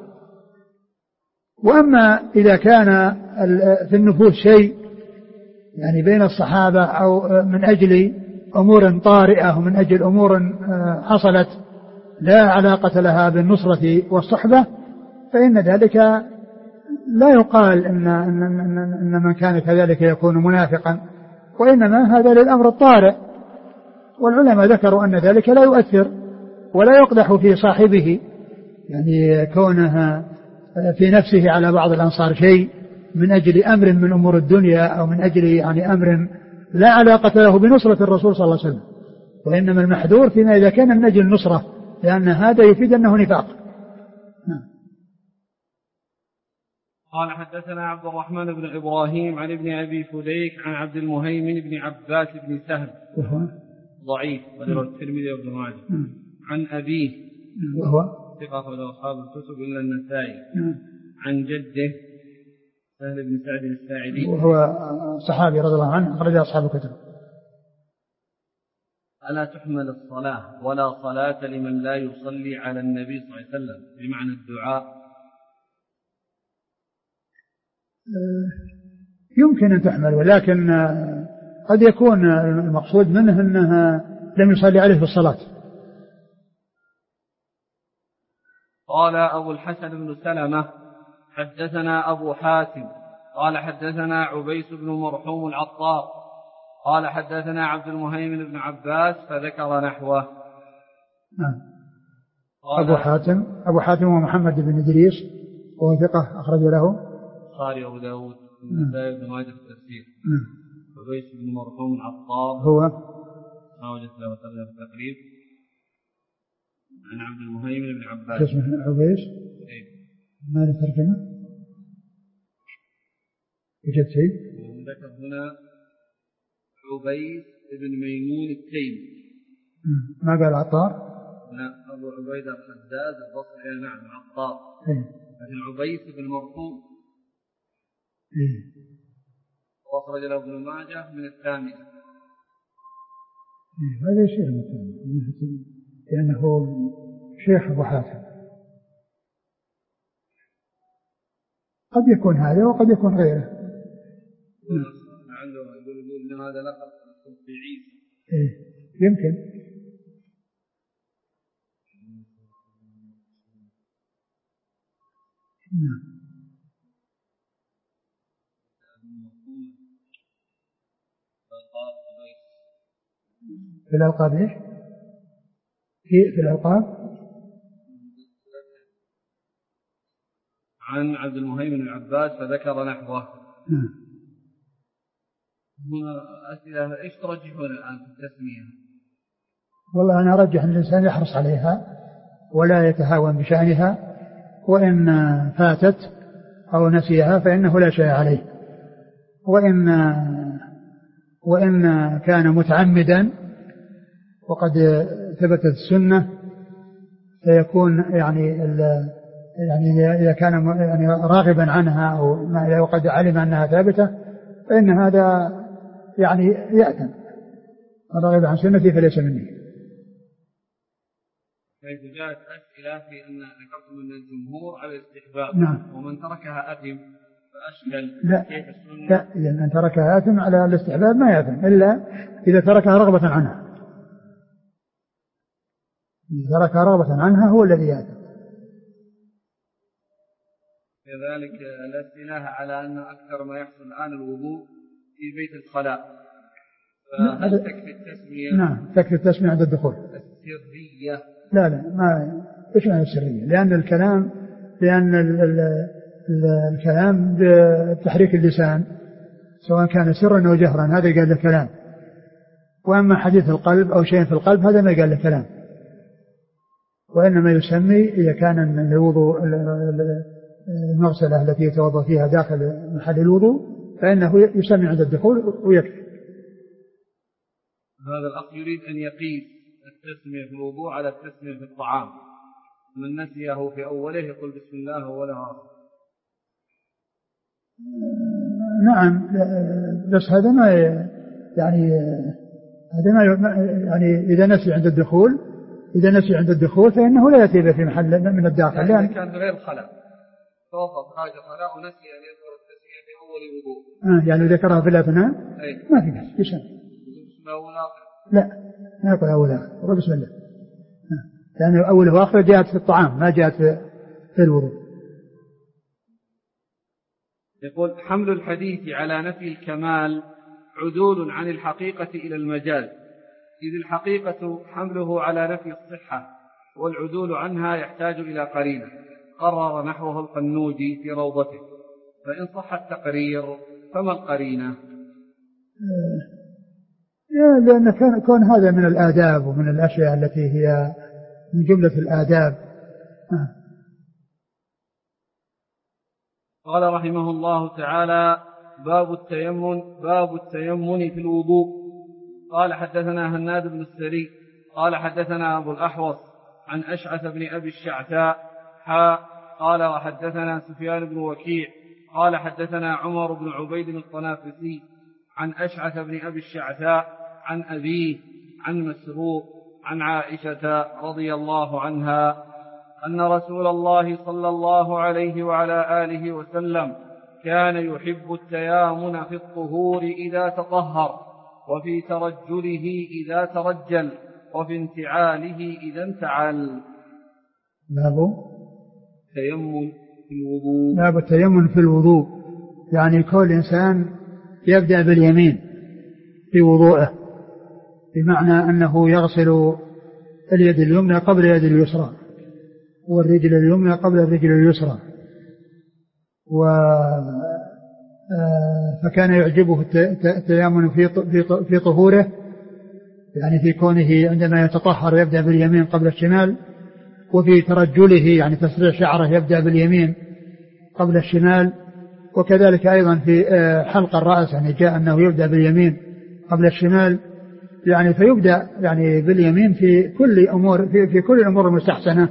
وأما إذا كان في النفوس شيء يعني بين الصحابة أو من أجل أمور طارئة ومن أجل أمور حصلت لا علاقة لها بالنصرة والصحبة، فإن ذلك لا يقال إن من كان كذلك يكون منافقا، وإنما هذا للأمر الطارئ. والعلماء ذكروا أن ذلك لا يؤثر ولا يقدح في صاحبه، يعني كونها في نفسه على بعض الأنصار شيء من أجل أمر من أمور الدنيا أو من أجل يعني أمر لا علاقة له بنصرة الرسول صلى الله عليه وسلم. وإنما المحذور فيما إذا كان من أجل النصرة، لأن هذا يفيد أنه نفاق. قال حدثنا عبد الرحمن بن إبراهيم عن ابن أبي فديك عن عبد المهيمن بن عباس بن سهل ضعيف وله الترمذي وابن ماجه عن أبيه وهو ثقة أصحاب الكتب إلا النسائي عن جده سهل بن سعد الساعدي وهو صحابي رضي الله عنه، أخرج أصحاب الكتب. ألا تحمل الصلاة ولا صلاة لمن لا يصلي على النبي صلى الله عليه وسلم بمعنى الدعاء؟ يمكن أن تحمل، ولكن قد يكون المقصود منه أنها لم يصلي عليه في الصلاة. قال أبو الحسن بن سلمة حدثنا أبو حاتم قال حدثنا عبيس بن مرحوم العطار قال حدثنا عبد المهيمن بن عباس فذكر نحوه. أبو حاتم هو محمد بن إدريس وهو ثقة أخرج له البخاري وأبو داود والنسائي بن ماجه في التفسير. عبيس بن مرحوم العطار هو ما وجدت له في التقريب عن عبد المهيمن بن عباس. اسمه عبيس ما له ترجمة؟ وجدت شيء؟ ذكر هنا عبيس بن ميمون التيمي. ما قال عطار؟ لا، أبو عبيدة الحداد البصري. نعم عطار. لكن عبيس بن مرحوم وأخرج له ابن ماجه من الثامنة. هذا شيء لأنه شيخ أبو حاتم. قد يكون هذا وقد يكون غيره. عنده يقول إن هذا لقب في عيسى. يمكن. في الألقاب إيش؟ في الألقاب عن عبد المهيمن بن عباس فذكر نحوه. هنا أسئلة إيش ترجحون الآن في التسمية؟ والله أنا أرجح أن الإنسان يحرص عليها ولا يتهاون بشأنها، وإن فاتت أو نسيها فإنه لا شيء عليه، وإن كان متعمدا وقد ثبتت السنة فيكون يعني إذا كان يعني راغبا عنها أو وقد علم أنها ثابتة فإن هذا يعني يأثم. راغب عن سنتي فليس مني. حيث جاءت أسئلة في أن ذكرتم من الجمهور على الاستحباب. نعم. ومن تركها أثم فأشكل. لا. كيف السنة؟ لا، إذا من تركها أثم على الاستحباب ما يأثم إلا إذا تركها رغبة عنها. إذا تركها رغبة عنها هو الذي يأثم. كذلك الأسئلة على أن أكثر ما يحصل الآن الوضوء في بيت الخلاء، فهل تكفي التسمية؟ نعم تكفي التسمية عند الدخول. السرية؟ لا ما إيش معنى السرية؟ لأن الكلام بتحريك اللسان سواء كان سرا أو جهرا هذا قال له كلام، وأما حديث القلب أو شيء في القلب هذا ما قال له كلام. وإنما يسمي إذا كان الوضوء المغسلة التي يتوضأ فيها داخل محل الوضوء فإنه يسمي عند الدخول ويكفي. هذا الأخ يريد أن يقيس التسمية في الوضوء على التسمية في الطعام، من نسيه في أوله يقول بسم الله أولها. نعم، بس هذا ما يعني إذا نسي عند الدخول فإنه لا يأتي في محل من الداخل. يعني كان غير خلاء توضأ خارج خلاء ونسي أن يذكر التسمية في أول وضوء، يعني ذكرها في الأثناء ما في بس يسمى. بسم الله والآخر لا ما يقول أول آخر، بسم الله، لأن أول وآخر جاءت في الطعام ما جاءت في الوضوء. يقول حمل الحديث على نفي الكمال عدول عن الحقيقة إلى المجاز، إذ الحقيقة حمله على نفي الصحة والعدول عنها يحتاج إلى قرينة، قرر نحوه القنوجي في روضته، فإن صح التقرير فما القرينة؟ لأن كون هذا من الآداب ومن الأشياء التي هي من جملة الآداب. قال رحمه الله تعالى باب التيمم في الوضوء. قال حدثنا هناد بن السري قال حدثنا أبو الأحوص عن أشعث بن أبي الشعثاء قال وحدثنا سفيان بن وكيع قال حدثنا عمر بن عبيد الطنافسي عن أشعث بن أبي الشعثاء عن أبيه عن مسروق عن عائشة رضي الله عنها أن رسول الله صلى الله عليه وعلى آله وسلم كان يحب التيامن في الطهور إذا تطهر، وفي ترجله إذا ترجل، وفي انتعاله إذا انتعل. باب التيمن في الوضوء، يعني كل إنسان يبدأ باليمين في وضوءه، بمعنى أنه يغسل اليد اليمنى قبل اليد اليسرى، والرجل اليمنى قبل الرجل اليسرى. فكان يعجبه التيامن في طهوره، يعني في كونه عندما يتطهر يبدأ باليمين قبل الشمال، وفي ترجله يعني تسريح شعره يبدأ باليمين قبل الشمال، وكذلك أيضا في حلق الرأس يعني جاء أنه يبدأ باليمين قبل الشمال، يعني فيبدأ يعني باليمين في كل أمور في كل الأمور المستحسنة،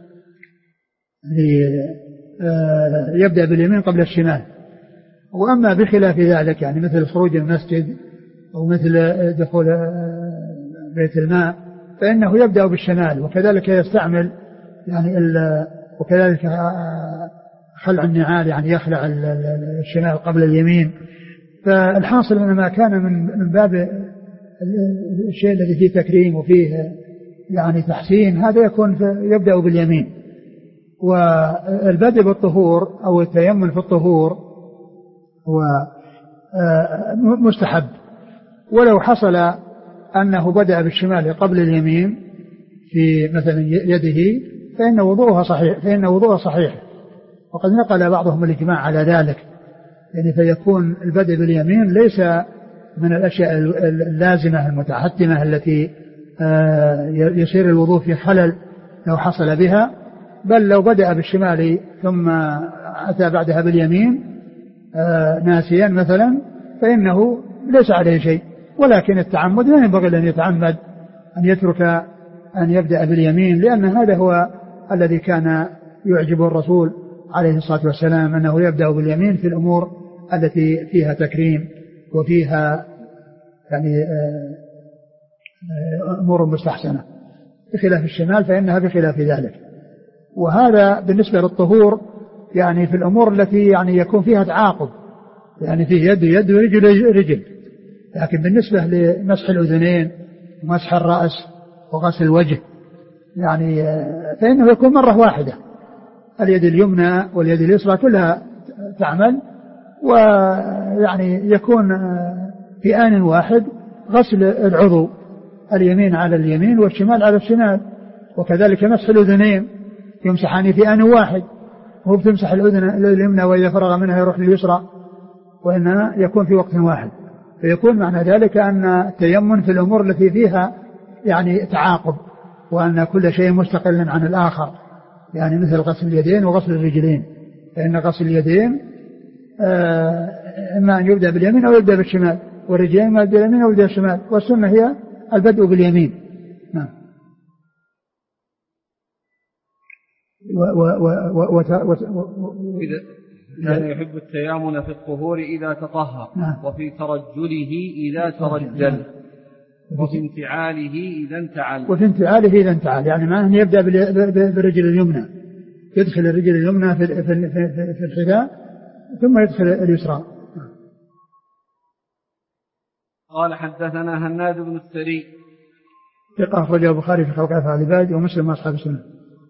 يبدأ باليمين قبل الشمال. وأما بخلاف ذلك يعني مثل خروج المسجد أو مثل دخول بيت الماء فإنه يبدأ بالشمال، وكذلك يستعمل يعني وكذلك خلع النعال يعني يخلع الشمال قبل اليمين. فالحاصل إنما كان من باب الشيء الذي فيه تكريم وفيه يعني تحسين، هذا يبدأ باليمين. والبدء بالطهور أو التيمم في الطهور هو مستحب، ولو حصل أنه بدأ بالشمال قبل اليمين في مثلا يده فإن وضوءه صحيح، وقد نقل بعضهم الإجماع على ذلك، يعني فيكون البدء باليمين ليس من الأشياء اللازمة المتحتمة التي يصير الوضوء في خلل لو حصل بها، بل لو بدأ بالشمال ثم أتى بعدها باليمين ناسيا مثلا فإنه ليس عليه شيء. ولكن التعمد لا ينبغي أن يتعمد أن يترك أن يبدأ باليمين، لأن هذا هو الذي كان يعجب الرسول عليه الصلاة والسلام، أنه يبدأ باليمين في الأمور التي فيها تكريم وفيها يعني أمور مستحسنة، بخلاف الشمال فإنها بخلاف ذلك. وهذا بالنسبة للطهور يعني في الأمور التي يعني يكون فيها تعاقب، يعني فيه يد ورجل رجل. لكن بالنسبة لمسح الأذنين ومسح الرأس وغسل الوجه يعني فإنه يكون مرة واحدة، اليد اليمنى واليد اليسرى كلها تعمل، ويعني يكون في آن واحد غسل العضو، اليمين على اليمين والشمال على الشمال. وكذلك مسح الأذنين يمسحان في آن واحد، هو بتمسح الأذن اليمنى وإذا فرغ منها يروح لليسرى، وإنما يكون في وقت واحد. فيكون معنى ذلك أن التيمم في الأمور التي فيها يعني تعاقب، وأن كل شيء مستقل عن الآخر، يعني مثل غسل اليدين وغسل الرجلين، فإن غسل اليدين إما أن يبدأ باليمين أو يبدأ بالشمال، والرجلين إما يبدأ باليمين أو يبدأ بالشمال، والسنة هي البدء باليمين. نعم. كان يحب التيامن في الطهور إذا تطهر، وفي ترجله إذا ترجل، وفي انتعاله إذا انتعل. يعني ما أن يبدأ بالرجل اليمنى، يدخل الرجل اليمنى في الحذاء ثم يدخل اليسرى. قال حدثنا هناد بن السري ثقة أخرجه البخاري في خلق أفعال العباد ومسلم أصحاب السنة.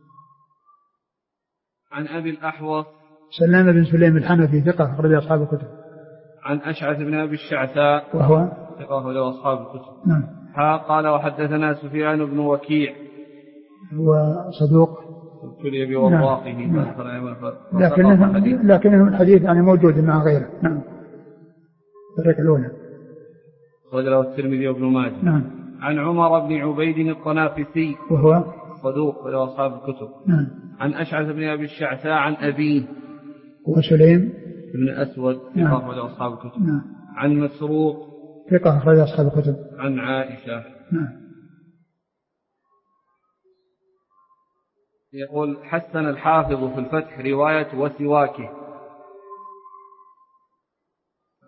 عن أبي الأحوص سلام بن سليم الحنفي ثقة أخرج أصحاب الكتب. عن أشعث بن أبي الشعثاء وهو ثقة أخرج أصحاب الكتب. نعم. قال وحدثنا سفيان بن وكيع هو صدوق ابتلي بوضاقه. نعم. لكنه الحديث يعني موجود مع غيره. نعم. الطريقة الأولى أخرجه الترمذي وابن ماجه. نعم. عن عمر بن عبيد الطنافسي وهو صدوق أخرج أصحاب الكتب. نعم. عن أشعث بن أبي الشعثاء عن أبيه وسليم بن أسود ثقة أخرج أصحاب الكتب. نعم. عن مسروق ثقة أخرج أصحاب الكتب. عن عائشة. نعم. يقول حسن الحافظ في الفتح رواية وسواكه،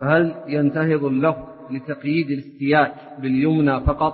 هل ينتهض اللفظ لتقييد الاستياء باليمنى فقط؟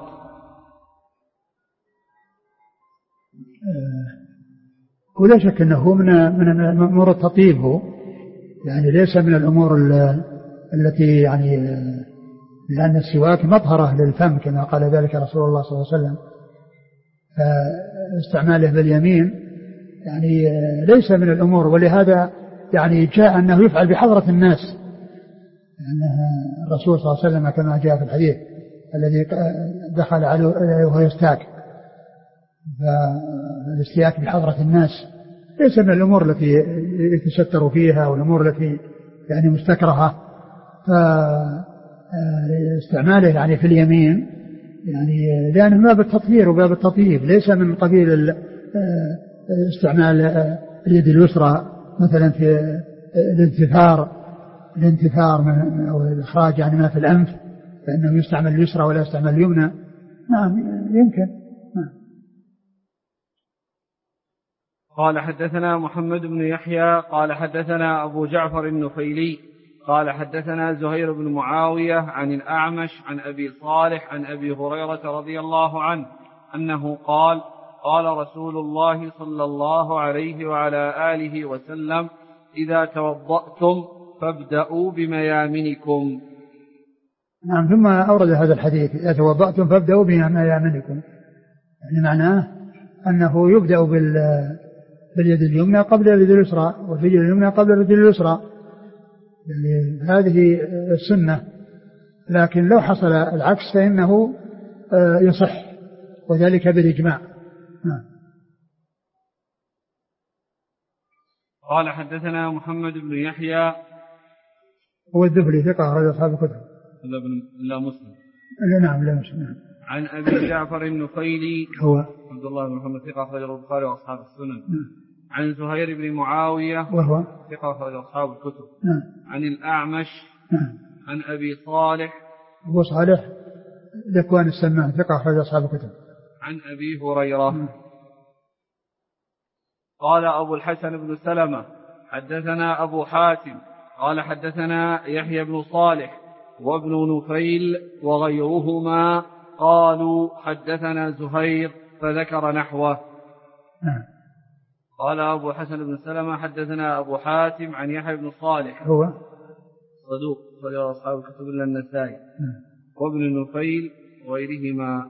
ولا شك أنه من أمور التطيب، يعني ليس من الأمور التي يعني، لأن السواك مطهرة للفم كما قال ذلك رسول الله صلى الله عليه وسلم، فاستعماله باليمين يعني ليس من الأمور. ولهذا يعني جاء أنه يفعل بحضرة الناس، لأن الرسول صلى الله عليه وسلم كما جاء في الحديث الذي دخل عليه وهو يستاك، فالاستياك بحضرة الناس ليس من الأمور التي يتستر فيها والأمور التي يعني مستكرهة. فاستعماله يعني في اليمين يعني لأنه باب التطهير وباب التطيب، ليس من قبيل استعمال اليد اليسرى مثلا في الانتثار من أو الإخراج يعني ما في الأنف، فإنه يستعمل اليسرى ولا يستعمل اليمنى. نعم يمكن. نعم. قال حدثنا محمد بن يحيى قال حدثنا أبو جعفر النفيلي قال حدثنا زهير بن معاوية عن الأعمش عن أبي صالح عن أبي هريرة رضي الله عنه أنه قال قال رسول الله صلى الله عليه وعلى آله وسلم إذا توضأتم فابدأوا بميامنكم. نعم. ثم أورد هذا الحديث إذا توضأتم فابدأوا بميامنكم، يعني معناه أنه يبدأ باليد اليمنى قبل اليد اليسرى والرجل اليمنى قبل الرجل اليسرى، يعني هذه السنة. لكن لو حصل العكس فإنه يصح، وذلك بالإجماع. قال حدثنا محمد بن يحيى هو الذهلي ثقة أخرج أصحاب الكتب لا مسلم. نعم لا مسلم. عن أبي جعفر النفيلي هو عبد الله بن محمد ثقة أخرج البخاري وأصحاب السنن. عن زهير بن معاوية وهو ثقة أخرج أصحاب الكتب. عن الأعمش عن أبي صالح أبو صالح ذكوان السمان ثقة أخرج أصحاب الكتب. عن أبي هريرة قال أبو الحسن بن سلمة حدثنا أبو حاتم قال حدثنا يحيى بن صالح وابن نفيل وغيرهما قالوا حدثنا زهير فذكر نحوه. قال أبو الحسن بن سلمة حدثنا أبو حاتم عن يحيى بن صالح هو صدوق صدق أصحاب الكتب إلا النسائي وابن نفيل وغيرهما.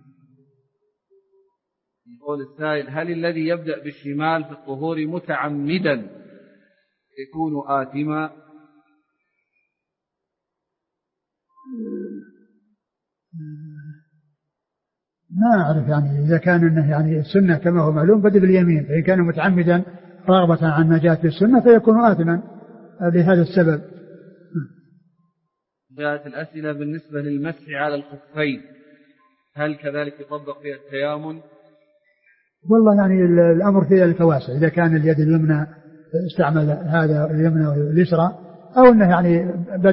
يقول السائل هل الذي يبدأ بالشمال في الطهور متعمدا يكون آثما؟ ما أعرف، يعني إذا كان إنه يعني السنة كما هو معلوم بدأ باليمين، فإن كان متعمدا رغبة عن ما جاءت السنة فيكون آثما لهذا السبب. جاءت الأسئلة بالنسبة للمسح على الخفين، هل كذلك يطبق فيها التيامن؟ والله يعني الأمر في ذلك واسع، إذا كان اليد اليمنى استعمل هذا اليمنى واليسرى، أو أنه يعني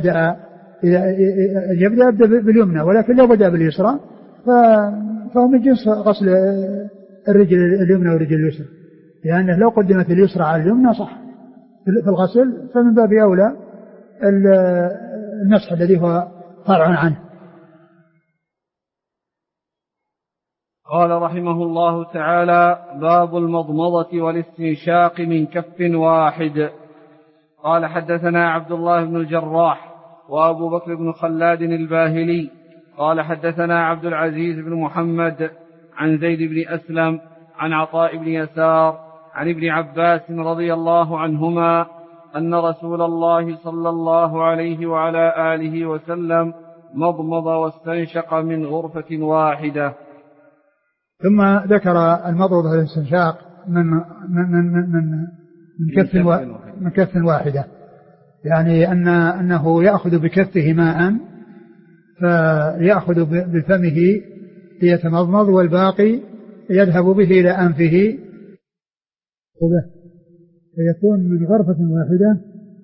يبدأ باليمنى، ولكن لو بدأ باليسرى فهو من جنس غسل الرجل اليمنى والرجل اليسرى، لأنه لو قدمت اليسرى على اليمنى صح في الغسل، فمن باب أولى المسح الذي هو فرع عنه. قال رحمه الله تعالى باب المضمضة والاستنشاق من كف واحد. قال حدثنا عبد الله بن الجراح وأبو بكر بن خلاد الباهلي قال حدثنا عبد العزيز بن محمد عن زيد بن أسلم عن عطاء بن يسار عن ابن عباس رضي الله عنهما أن رسول الله صلى الله عليه وعلى آله وسلم مضمض واستنشق من غرفة واحدة. ثم ذكر المضمضة والاستنشاق من كف واحدة، يعني أنه يأخذ بكفه ماء فيأخذ بفمه ليتمضمض، والباقي يذهب به إلى أنفه فيكون من غرفة واحدة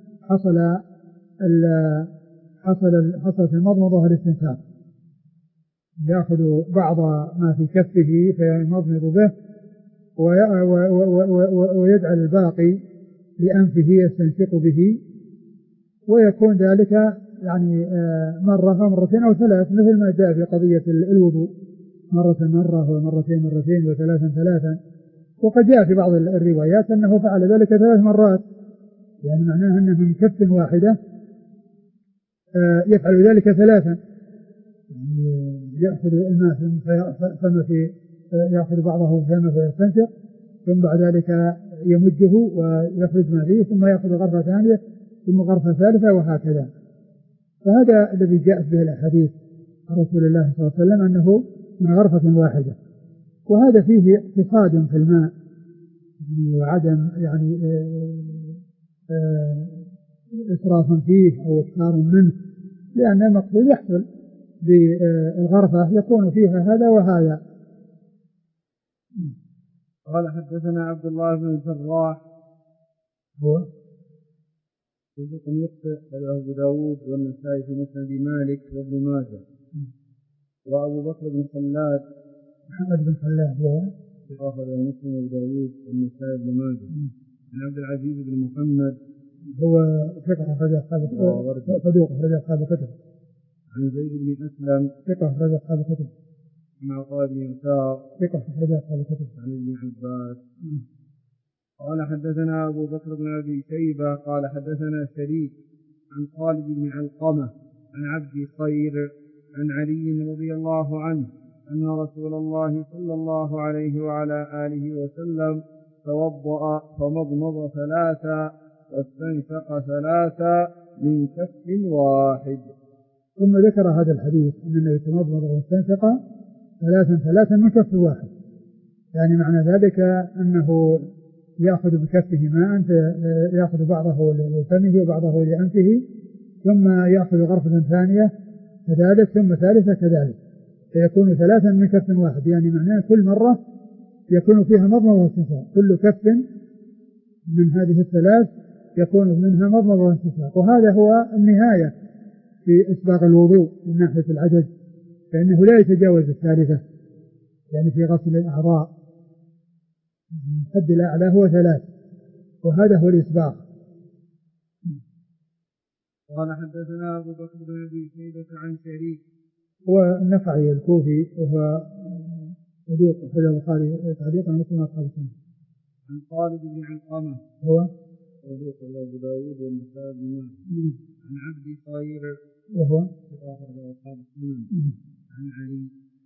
حصلت المضمضة والاستنشاق. يأخذ بعض ما في كفه فيمضمض به ويجعل الباقي لأنفه يستنشق به، ويكون ذلك يعني مرة فمرتين أو ثلاث، مثل ما جاء في قضية الوضوء، مرة ومرتين وثلاثا. وقد جاء في بعض الروايات أنه فعل ذلك 3 مرات، يعني معناه أنه من كف واحدة يفعل ذلك 3، يأخذ الماء فما في يأخذ بعضه فما فيستنشق، ثم بعد ذلك يمجه ويخرج ما فيه، ثم يأخذ غرفة ثانية ثم غرفة ثالثة وهكذا. فهذا الذي جاءت به الأحاديث عن رسول الله صلى الله عليه وسلم أنه من غرفة واحدة، وهذا فيه اقتصاد في الماء وعدم يعني إسراف فيه أو إكثار منه، لأن المقصود يحصل بالغرفة يكون فيها هذا وهذا. قال حدثنا عبد الله بن الجراح هو صدوق يخطئ له أبو داود والنسائي في مسند مالك وابن ماجه، وأبو بكر بن خلاد محمد بن خلاد هو أخرج مسلم وأبو داود والنسائي وابن ماجه. عن عبد العزيز بن محمد هو ثقة أخرج أصحاب الكتب. عن زيد بن أسلم ثقة أخرج أصحاب الكتب. عن عطاء بن يسار ثقة أخرج أصحاب الكتب. عن ابن عباس. قال حدثنا أبو بكر بن أبي شيبة قال حدثنا شريك عن خالد بن علقمة عن عبد خير عن علي رضي الله عنه أن رسول الله صلى الله عليه وعلى آله وسلم توضأ فمضمض 3 واستنشق 3 من كف واحد. ثم ذكر هذا الحديث أن النبي تمضمض واستنشق 3 من كف واحد، يعني معنى ذلك أنه يأخذ بكفه ماء، يأخذ بعضه لفمه وبعضه لأنفه، ثم يأخذ غرفة ثانية كذلك، ثم ثالثة كذلك، فيكون 3 من كف واحد، يعني معناه كل مرة يكون فيها مضمضة واستنشاق، كل كف من هذه ال3 يكون منها مضمضة واستنشاق. وهذا هو النهاية في إسباغ الوضوء من ناحية العدد، فإنه لا يتجاوز 3، يعني في غسل الأعضاء الحد الأعلى هو 3، وهذا هو الإسباغ. قال حدثنا أبو بكر بن أبي شيبة عن شريك هو النخعي الكوفي، وهو صدوق أخرج البخاري تعليقا ومسلم وأصحاب السنة. عن خالد بن علقمة هو صدوق أبو داود والنسائي بن ماجه. عن عبد خير وهو أخرج أصحاب السنة. عن علي.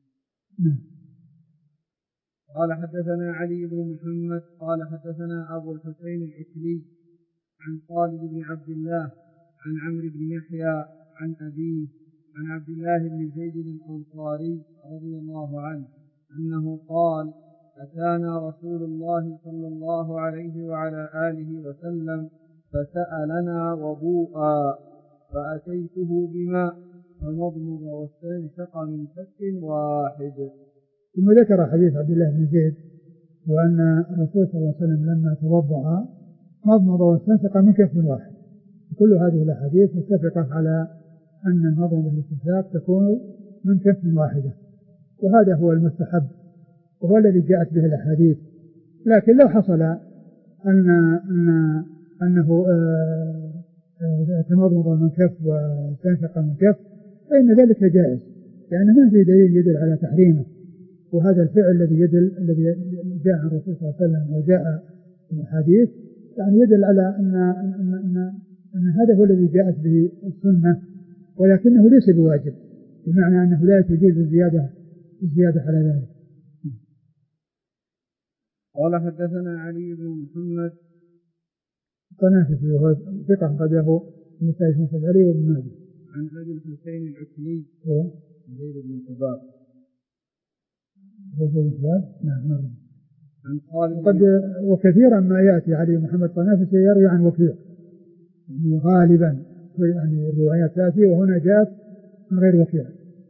قال حدثنا علي بن محمد قال حدثنا أبو الحسين العكلي عن خالد بن عبد الله عن عمرو بن يحيى عن أبيه عن عبد الله بن زيد الأنصاري رضي الله عنه أنه قال: أتانا رسول الله صلى الله عليه وعلى آله وسلم فسألنا وضوءا فأتيته بماء فمضمض واستنشق من كف واحد. ثم ذكر حديث عبد الله بن زيد، وأن الرسول صلى الله عليه وسلم لما توضأ مضمض واستنشق من كف واحد. كل هذه الأحاديث متفقة على أن المضمضة والاستنشاق تكون من كف واحدة، وهذا هو المستحب وهو الذي جاءت به الأحاديث. لكن لو حصل أنه تمضمض من كف واستنشق من كف فإن ذلك جائز، لأن ما في دليل يدل على تحريمه. وهذا الفعل الذي جاء عن الرسول صلى الله عليه وسلم وجاء في الحديث يعني يدل على أن هذا هو الذي جاءت به السنة، ولكنه ليس بواجب، بمعنى أنه لا تجوز الزيادة على ذلك. قال حدثنا علي بن محمد الطنافسي وهو ثقة قبله النسائي في مسند علي وابن ماجه. عن أبي الحسين العكلي هو زيد بن حباب نعم. عن خالد وكثيرا ما يأتي علي محمد الطنافسي يروي عن وكيع، يعني غالبا يعني الروايات تأتي وهنا جاءت من غير وكيع.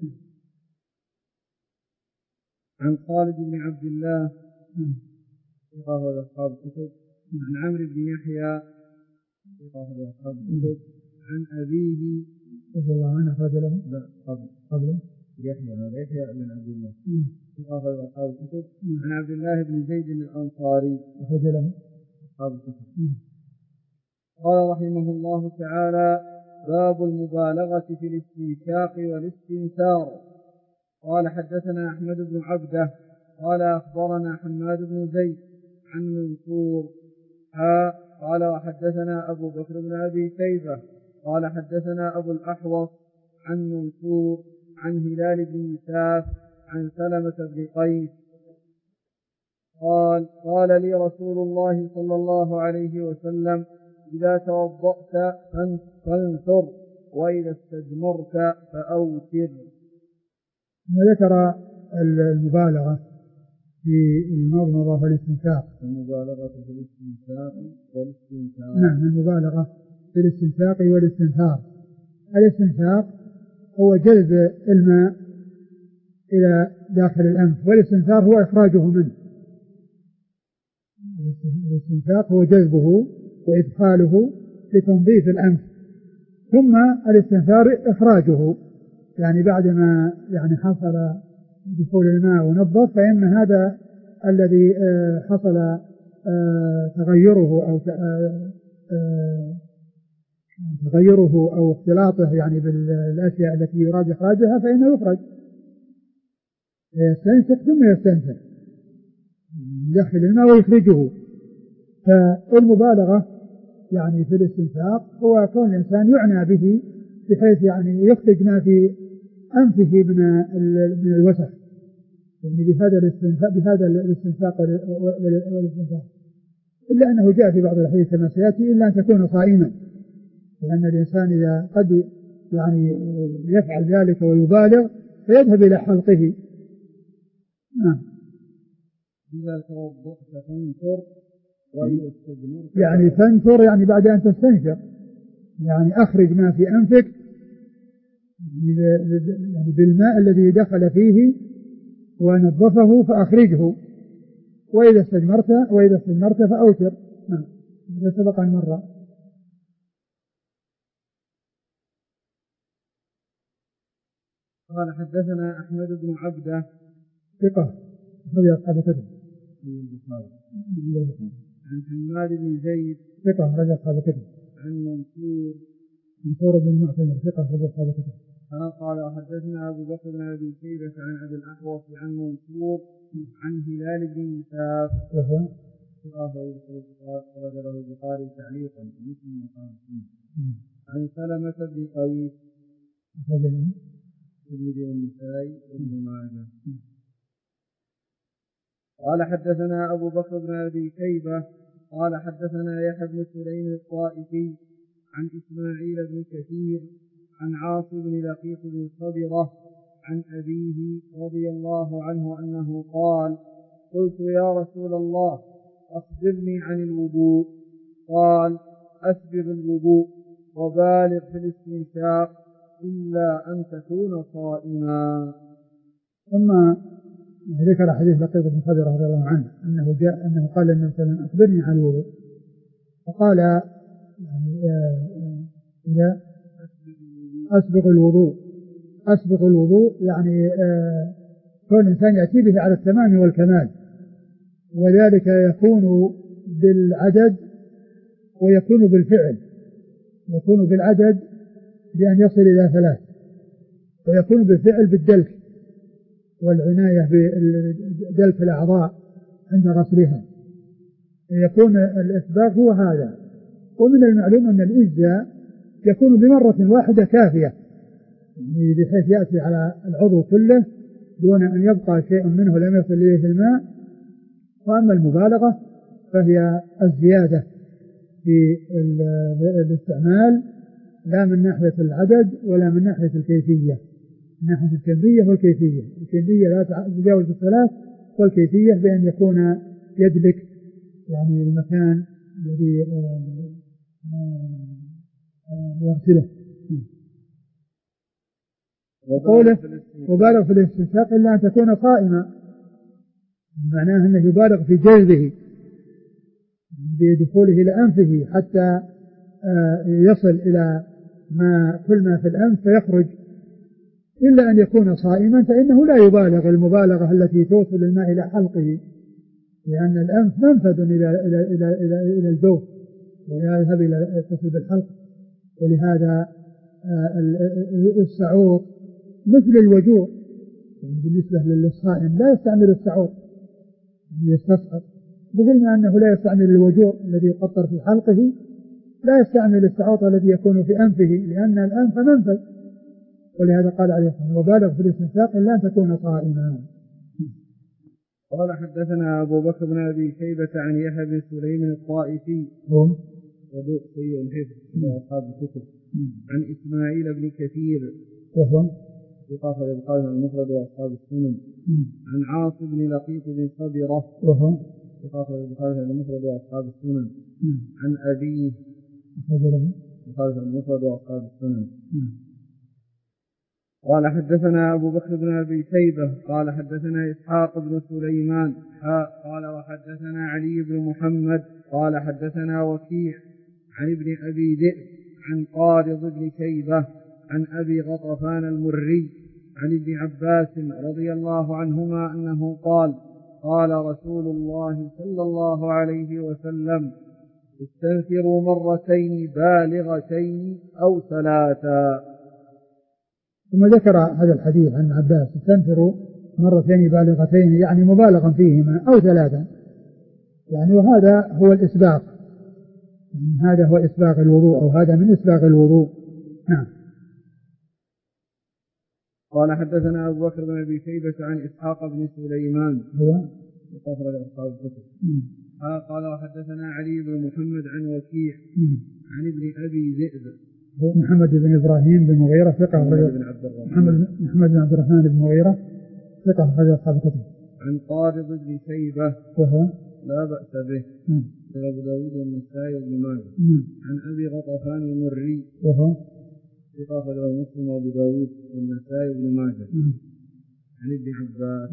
عن خالد بن عبد الله وهو أصحاب الكتب. عن عمرو بن يحيى وهو أصحاب الكتب. عن أبيه رضي الله عنه أخرج له قبله يحيى بن عبد الله وهو أصحاب الكتب. عن عبد الله بن زيد الأنصاري أخرج له أصحاب الكتب. قال رحمه الله تعالى: باب المبالغة في الاستنشاق والاستنثار. قال حدثنا أحمد بن عبده قال أخبرنا حماد بن زيد عن منصور قال وحدثنا أبو بكر بن أبي شيبة قال حدثنا أبو الأحوص عن منصور عن هلال بن يساف عن سلمة بن قيس قال لي رسول الله صلى الله عليه وسلم إذا توضأت فانثر وإذا استجمرت فأوتر. وذكر المبالغة في المضمضة والاستنشاق. المبالغة في الاستنشاق والاستنثار. نعم، المبالغة في الاستنشاق والاستنثار. الاستنشاق هو جلب الماء إلى داخل الأنف، والاستنثار هو إخراجه منه. الاستنشاق هو جلبه وإدخاله لتنظيف الأنف، ثم الاستنثار إخراجه، يعني بعدما يعني حصل دخول الماء ونظف، فإن هذا الذي حصل تغيره أو اختلاطه يعني بالأشياء التي يراد إخراجها فإنه يخرج. يستنشق ثم يستنثر، يدخل الماء ويخرجه. فالمبالغة يعني في الاستنشاق هو كون الإنسان يعنى به بحيث يعني يخرج ما في أنفه من الوسخ، يعني بهذا الاستنشاق والاستنثار. إلا أنه جاء في بعض الأحاديث كما سيأتي إلا أن تكون صائما، لأن الإنسان إذا قد يعني يفعل ذلك ويبالغ فيذهب إلى حلقه. إذا توضأت فانثر وإذا استجمرت يعني فانثر يعني بعد أن تستنشق، يعني أخرج ما في أنفك يعني بالماء الذي دخل فيه ونظفه فأخرجه، وإذا استجمرت فأوتر. هذا سبق أن مر. قال حدثنا أحمد بن عبده ثقة أخرج أصحاب الكتب عن حماد بن زيد ثقة أخرج أصحاب الكتب عن منصور بن المعتمر ثقة أخرج أصحاب الكتب. قال حدثنا أبو بكر بن أبي شيبة عن أبي الأحوص عن منصور عن هلال بن يساف له البخاري تعليقا ومسلم عن سلمة بن قيس الترمذي والنسائي وابن ماجه. قال حدثنا أبو بكر بن أبي شيبة قال حدثنا يحيى بن سليم الطائفي عن إسماعيل بن كثير عن عاصم بن لقيط بن صبرة عن أبيه رضي الله عنه أنه قال قلت يا رسول الله أخبرني عن الوضوء. قال أسبغ الوضوء وبالغ في الاستنشاق إلا أن تكون صائما. ثم ذكر حديث لقيط بن صبرة رضي الله عنه أنه قال للنبي صلى الله عليه وسلم أخبرني عن الوضوء، فقال يعني أسبغ الوضوء يعني كون الإنسان يأتي به على التمام والكمال، وذلك يكون بالعدد ويكون بالفعل. يكون بالعدد بأن يصل إلى 3، ويكون بالفعل بالدلك والعناية بدلك الأعضاء عند غسلها، يكون الإسباغ هو هذا. ومن المعلوم أن الإجزاء يكون بمرة واحدة كافية، يعني بحيث يأتي على العضو كله دون أن يبقى شيء منه لم يصل إليه الماء. وأما المبالغة فهي الزيادة في الاستعمال، لا من ناحية العدد ولا من ناحية الكيفية، من ناحية الكمية والكيفية. الكمية لا تتجاوز 3، والكيفية بأن يكون يدلك يعني المكان الذي يغسله. وقوله وبالغ في الاستنشاق إلا أن تكون صائما، معناه أنه يبالغ في جلبه بدخوله إلى أنفه حتى يصل إلى كل ما في الأنف فيخرج، إلا أن يكون صائما فإنه لا يبالغ المبالغة التي توصل الماء إلى حلقه، لأن الأنف منفذ إلى الجوف ويذهب إلى تصل بالحلق، ولهذا السعور مثل الوجوء، يعني بالنسبة للصائم لا يستعمل السعور يعني يستصعب، مثل ما أنه لا يستعمل الوجوء الذي يقطر في حلقه لا يستعمل السعوط الذي يكون في أنفه، لأن الأنف منفذ. ولهذا قال عليه الصلاة والسلام وبالغ في الاستنشاق إلا أن تكون صائما. قال حدثنا أبو بكر بن أبي شيبة عن يحيى بن سليم الطائفي وذو سيء الحفظ وأصحاب الكتب عن إسماعيل بن كثير وهو ثقة البخاري المفرد وأصحاب السنن عن عاصم بن لقيط بن صبرة وهو ثقة البخاري المفرد وأصحاب السنن عن أبيه البخاري المفرد وأصحاب السنن. قال حدثنا أبو بكر بن أبي شيبة قال حدثنا إسحاق بن سليمان قال وحدثنا علي بن محمد قال حدثنا وكيع عن ابن أبي ذئب عن قارض بن شيبة عن أبي غطفان المري عن ابن عباس رضي الله عنهما أنه قال قال رسول الله صلى الله عليه وسلم استنفروا مرتين بالغتين أو ثلاثا. ثم ذكر هذا الحديث عن عباس استنفروا مرتين بالغتين يعني مبالغا فيهما أو ثلاثا، يعني وهذا هو الإسباغ، هذا هو إسباغ الوضوء أو هذا من إسباغ الوضوء. نعم. قال حدثنا أبو بكر بن أبي شيبة عن إسحاق بن سليمان قال وحدثنا علي بن محمد عن وكيع عن ابن أبي ذئب محمد بن إبراهيم بن مغيرة ثقة محمد بن عبد الرحمن بن مغيرة ثقة أخرج أصحاب الكتب عن قارض بن شيبة وهو لا بأس به أبو داود والنسائي وابن ماجه عن أبي غطفان المري وهو ثقة أخرج مسلم وأبو داود والنسائي وابن ماجه عن ابن عباس.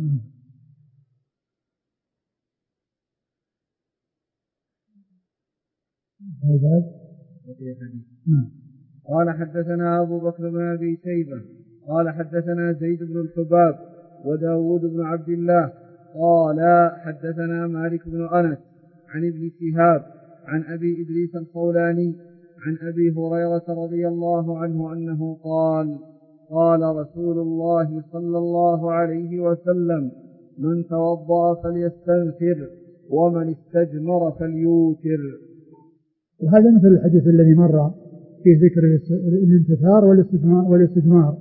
قال حدثنا أبو بكر بن أبي شيبة قال حدثنا زيد بن الحباب وداود بن عبد الله قال حدثنا مالك بن أنس عن ابن شهاب عن أبي إدريس الخولاني عن أبي هريرة رضي الله عنه أنه قال قال رسول الله صلى الله عليه وسلم من توضأ فليستنثر ومن استجمر فليوتر. وهذا مثل الحديث الذي مر في ذكر الانتثار والاستجمار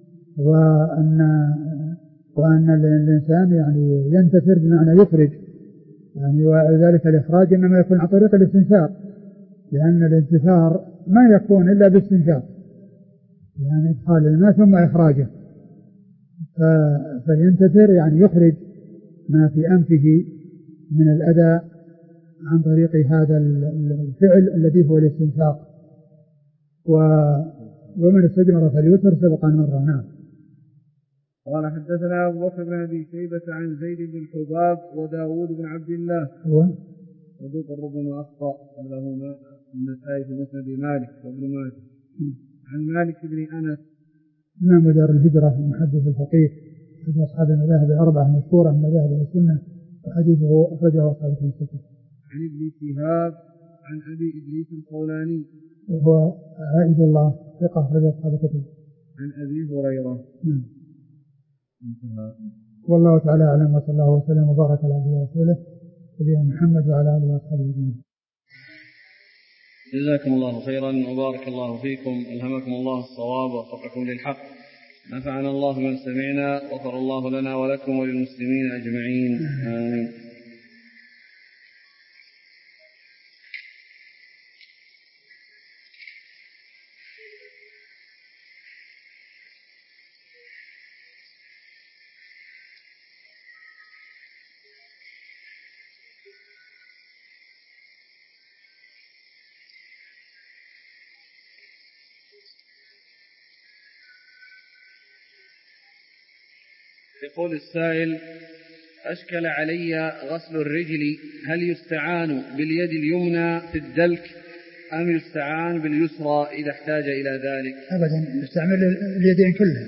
وأن الإنسان يعني ينتثر بمعنى يخرج يعني، وذلك الإخراج إنما يكون عن طريق الاستنشاق، لأن الانتثار ما يكون إلا بالاستنشاق يعني إدخال الماء ثم إخراجه، فينتثر يعني يخرج ما في أنفه من الأذى عن طريق هذا الفعل الذي هو الاستنشاق. ومن استجمر فليوتر سبق أن مر. نعم. قال حدثنا أبو بكر بن أبي شيبة عن زيد بن الحباب وداود بن عبد الله وذوق ربما أخطأ لهما النسائي في مسند مالك وابن ماجه عن مالك بن أنس إمام دار الهجرة المحدث الفقيه من أصحاب المذاهب الأربعة المشهورة من مذاهب السنة وحديثه أخرجه أصحاب الكتب. عن ابن شهاب عن أبي إدريس الخولاني وهو عائد الله ثقة أخرجه أصحاب الكتب. عن أبي هريرة. والله تعالى أعلم وصلى الله وسلم وبارك على نبينا ورسوله نبينا محمد وعلى آله وصحبه أجمعين. جزاكم الله خيرا وبارك الله فيكم، ألهمكم الله الصواب ووفقكم للحق، نفعنا الله من سمعنا، غفر الله لنا ولكم وللمسلمين أجمعين، آمين. يقول السائل: أشكل علي غسل الرجل، هل يستعان باليد اليمنى في الدلك أم يستعان باليسرى إذا احتاج إلى ذلك؟ أبدا، يستعمل اليدين كلها.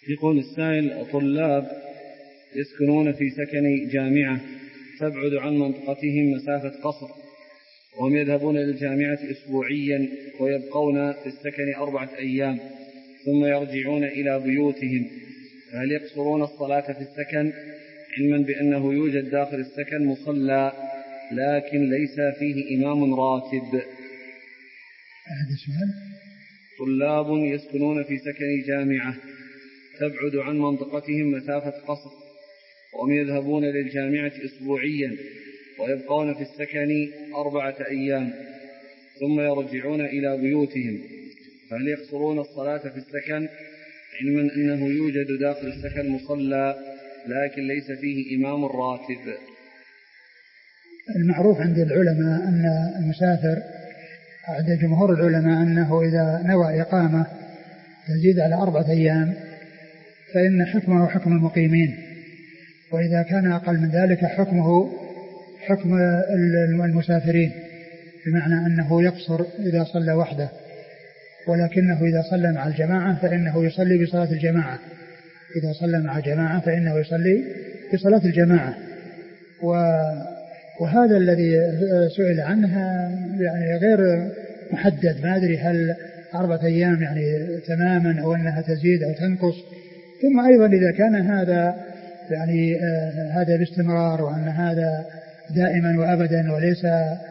يقول السائل: طلاب يسكنون في سكن جامعة تبعد عن منطقتهم مسافة قصر، وهم يذهبون إلى الجامعة أسبوعيا ويبقون في السكن 4 أيام ثم يرجعون إلى بيوتهم، فهل يقصرون الصلاة في السكن علما بأنه يوجد داخل السكن مصلى لكن ليس فيه إمام راتب؟ هذا سؤال. طلاب يسكنون في سكن جامعة تبعد عن منطقتهم مسافة قصر، وهم يذهبون للجامعة أسبوعيا ويبقون في السكن 4 أيام ثم يرجعون إلى بيوتهم، فهل يقصرون الصلاة في السكن علما أنه يوجد داخل السكن مصلى لكن ليس فيه إمام راتب؟ المعروف عند العلماء أن المسافر، عند جمهور العلماء، أنه إذا نوى إقامة تزيد على 4 أيام فإن حكمه حكم المقيمين، وإذا كان أقل من ذلك حكمه حكم المسافرين، بمعنى أنه يقصر إذا صلى وحده، ولكنه إذا صلى مع الجماعة فإنه يصلي بصلاة الجماعة، إذا صلى مع جماعة فإنه يصلي بصلاة الجماعة. وهذا الذي سئل عنه يعني غير محدد، ما أدري هل 4 أيام يعني تماما أو أنها تزيد أو تنقص. ثم أيضا إذا كان هذا يعني هذا باستمرار، وأن هذا دائما وأبدا وليس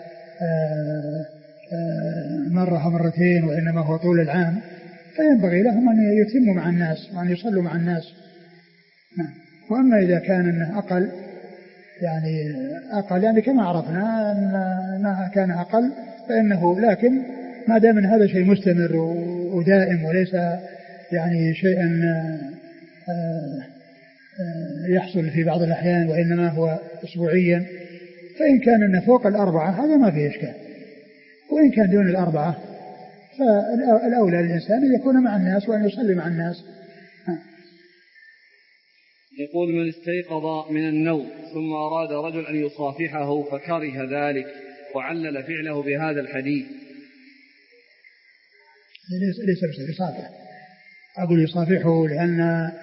مرة أو مرتين وإنما هو طول العام، فينبغي لهم أن يتموا مع الناس وأن يصلوا مع الناس. وأما إذا كان أنه أقل يعني كما عرفنا أنها كان أقل فإنه، لكن ما دام من هذا شيء مستمر ودائم وليس يعني شيئا يحصل في بعض الأحيان وإنما هو أسبوعيا، فإن كان أنه فوق 4 هذا ما فيه إشكال، وإن كان دون 4 فالأولى للإنسان أن يكون مع الناس وأن يصلي مع الناس. يقول: من استيقظ من النوم ثم أراد رجل أن يصافحه فكره ذلك وعلل فعله بهذا الحديث. ليس يصافح، أقول يصافحه لأن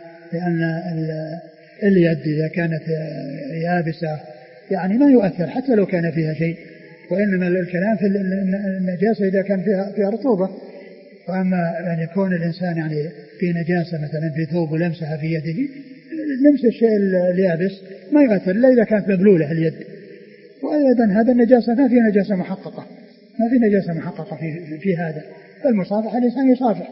اليد إذا كانت يابسة يعني ما يؤثر حتى لو كان فيها شيء، وإنما الكلام في النجاسة إذا كان فيها رطوبة. وأما أن يكون الإنسان يعني في نجاسة مثلا في ثوب ولمسها في يده، لمس الشيء اليابس ما يؤثر إلا إذا كانت مبلولة اليد. وأيضا هذا النجاسة ما في نجاسة محققة، ما في نجاسة محققة في هذا، فالمصافحة الإنسان يصافح.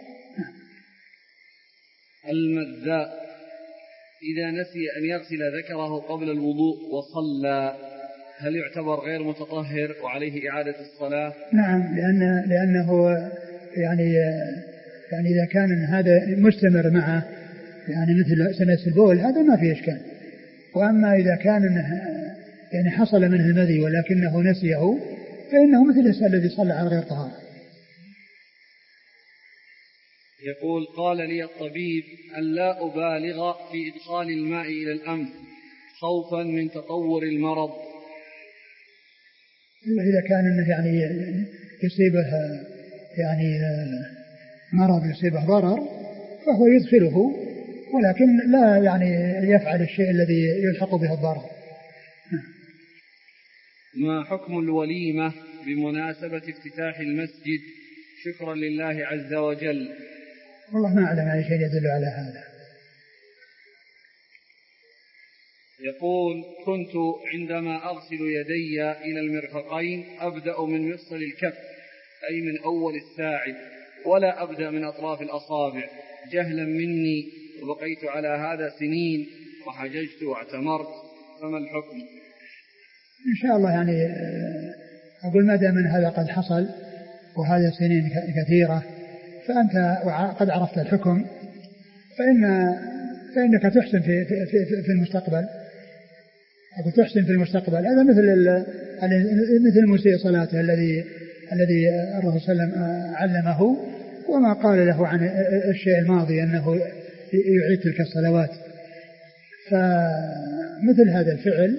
المذاء إذا نسي أن يغسل ذكره قبل الوضوء وصلى هل يعتبر غير متطهر وعليه إعادة الصلاة؟ نعم، لأنه يعني إذا كان هذا مستمر معه يعني مثل سنة البول هذا ما فيه إشكال. وأما إذا كان يعني حصل منه المذي ولكنه نسيه فإنه مثل الإنسان الذي صلى على غير طهارة. يقول: قال لي الطبيب أن لا أبالغ في إدخال الماء إلى الأنف خوفا من تطور المرض. إذا كان أنه يعني يصيبه يعني مرض يصيبه ضرر فهو يدخله، ولكن لا يعني يفعل الشيء الذي يلحق به الضرر. ما حكم الوليمة بمناسبة افتتاح المسجد شكرا لله عز وجل؟ والله ما أعلم أي شيء يدل على هذا. يقول: كنت عندما أغسل يدي إلى المرفقين أبدأ من مفصل الكف أي من أول الساعد، ولا أبدأ من أطراف الأصابع جهلا مني، وبقيت على هذا سنين وحججت واعتمرت، فما الحكم؟ إن شاء الله يعني أقول ما دام من هذا قد حصل وهذا سنين كثيرة فأنت قد عرفت الحكم، فإنك تحسن في المستقبل. أقول تحسن في المستقبل. هذا مثل مسيء صلاته الذي الرسول صلى الله عليه وسلم علمه وما قال له عن الشيء الماضي أنه يعيد تلك الصلوات. فمثل هذا الفعل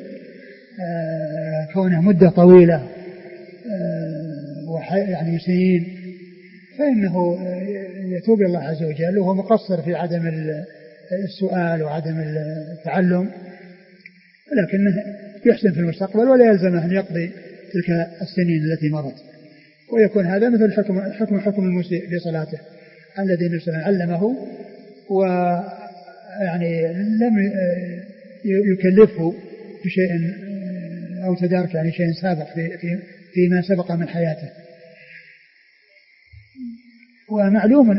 كونه مدة طويلة يعني سنين، فإنه يتوب إلى الله عز وجل، وهو مقصر في عدم السؤال وعدم التعلم، لكنه يحسن في المستقبل ولا يلزمه أن يقضي تلك السنين التي مضت. ويكون هذا مثل حكم المسيء في صلاته الذي النبي صلى الله عليه وسلم علمه، ويعني لم يكلفه بشيء أو تدارك يعني شيء سابق فيما سبق من حياته. ومعلوم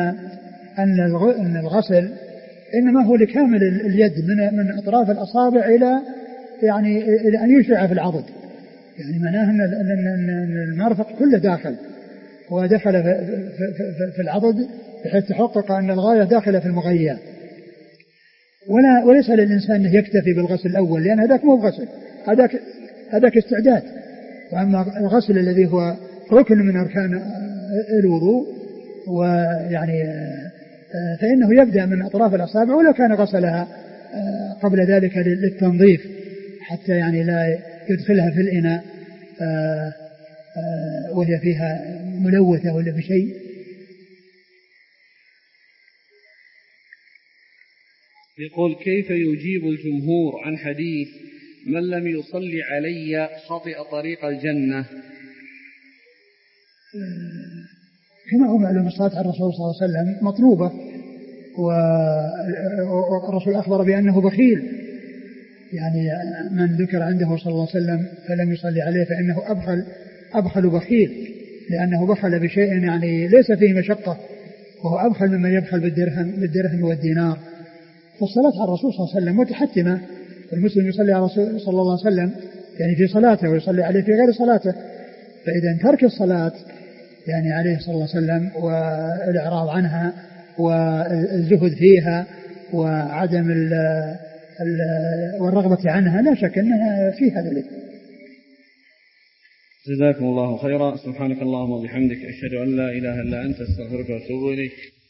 أن الغسل إنما هو لكامل اليد من أطراف الأصابع إلى أن يشرع في العضد، يعني معناه أن المرفق كله داخل ودخل في العضد بحيث تحقق أن الغاية داخلة في المغية. وليس للإنسان أن يكتفي بالغسل الأول، لأن هذاك مو غسل، هذاك استعداد. وأما الغسل الذي هو ركن من أركان الوضوء ويعني فإنه يبدأ من أطراف الأصابع، ولو كان غسلها قبل ذلك للتنظيف حتى يعني لا يدخلها في الإناء وهي فيها ملوثة ولا بشيء. يقول: كيف يجيب الجمهور عن حديث من لم يصلي علي خطئ طريق الجنة؟ كما هو معلوم الصلاة على الرسول صلى الله عليه وسلم مطلوبة، والرسول أخبر بأنه بخيل، يعني من ذكر عنده صلى الله عليه وسلم فلم يصلي عليه فإنه أبخل بخيل، لأنه بخل بشيء يعني ليس فيه مشقة، وهو أبخل ممن يبخل بالدرهم والدينار. فالصلاة على الرسول صلى الله عليه وسلم متحتمة، المسلم يصلي على الرسول صلى الله عليه وسلم يعني في صلاته ويصلي عليه في غير صلاته. فإذا ترك الصلاة يعني عليه صلى الله عليه وسلم والإعراض عنها والزهد فيها وعدم والرغبة عنها لا شك أنها فيها ذلك. جزاكم الله خيرا. سبحانك اللهم وبحمدك، أشهد أن لا إله إلا أنت، أستغفرك وأتوب إليك.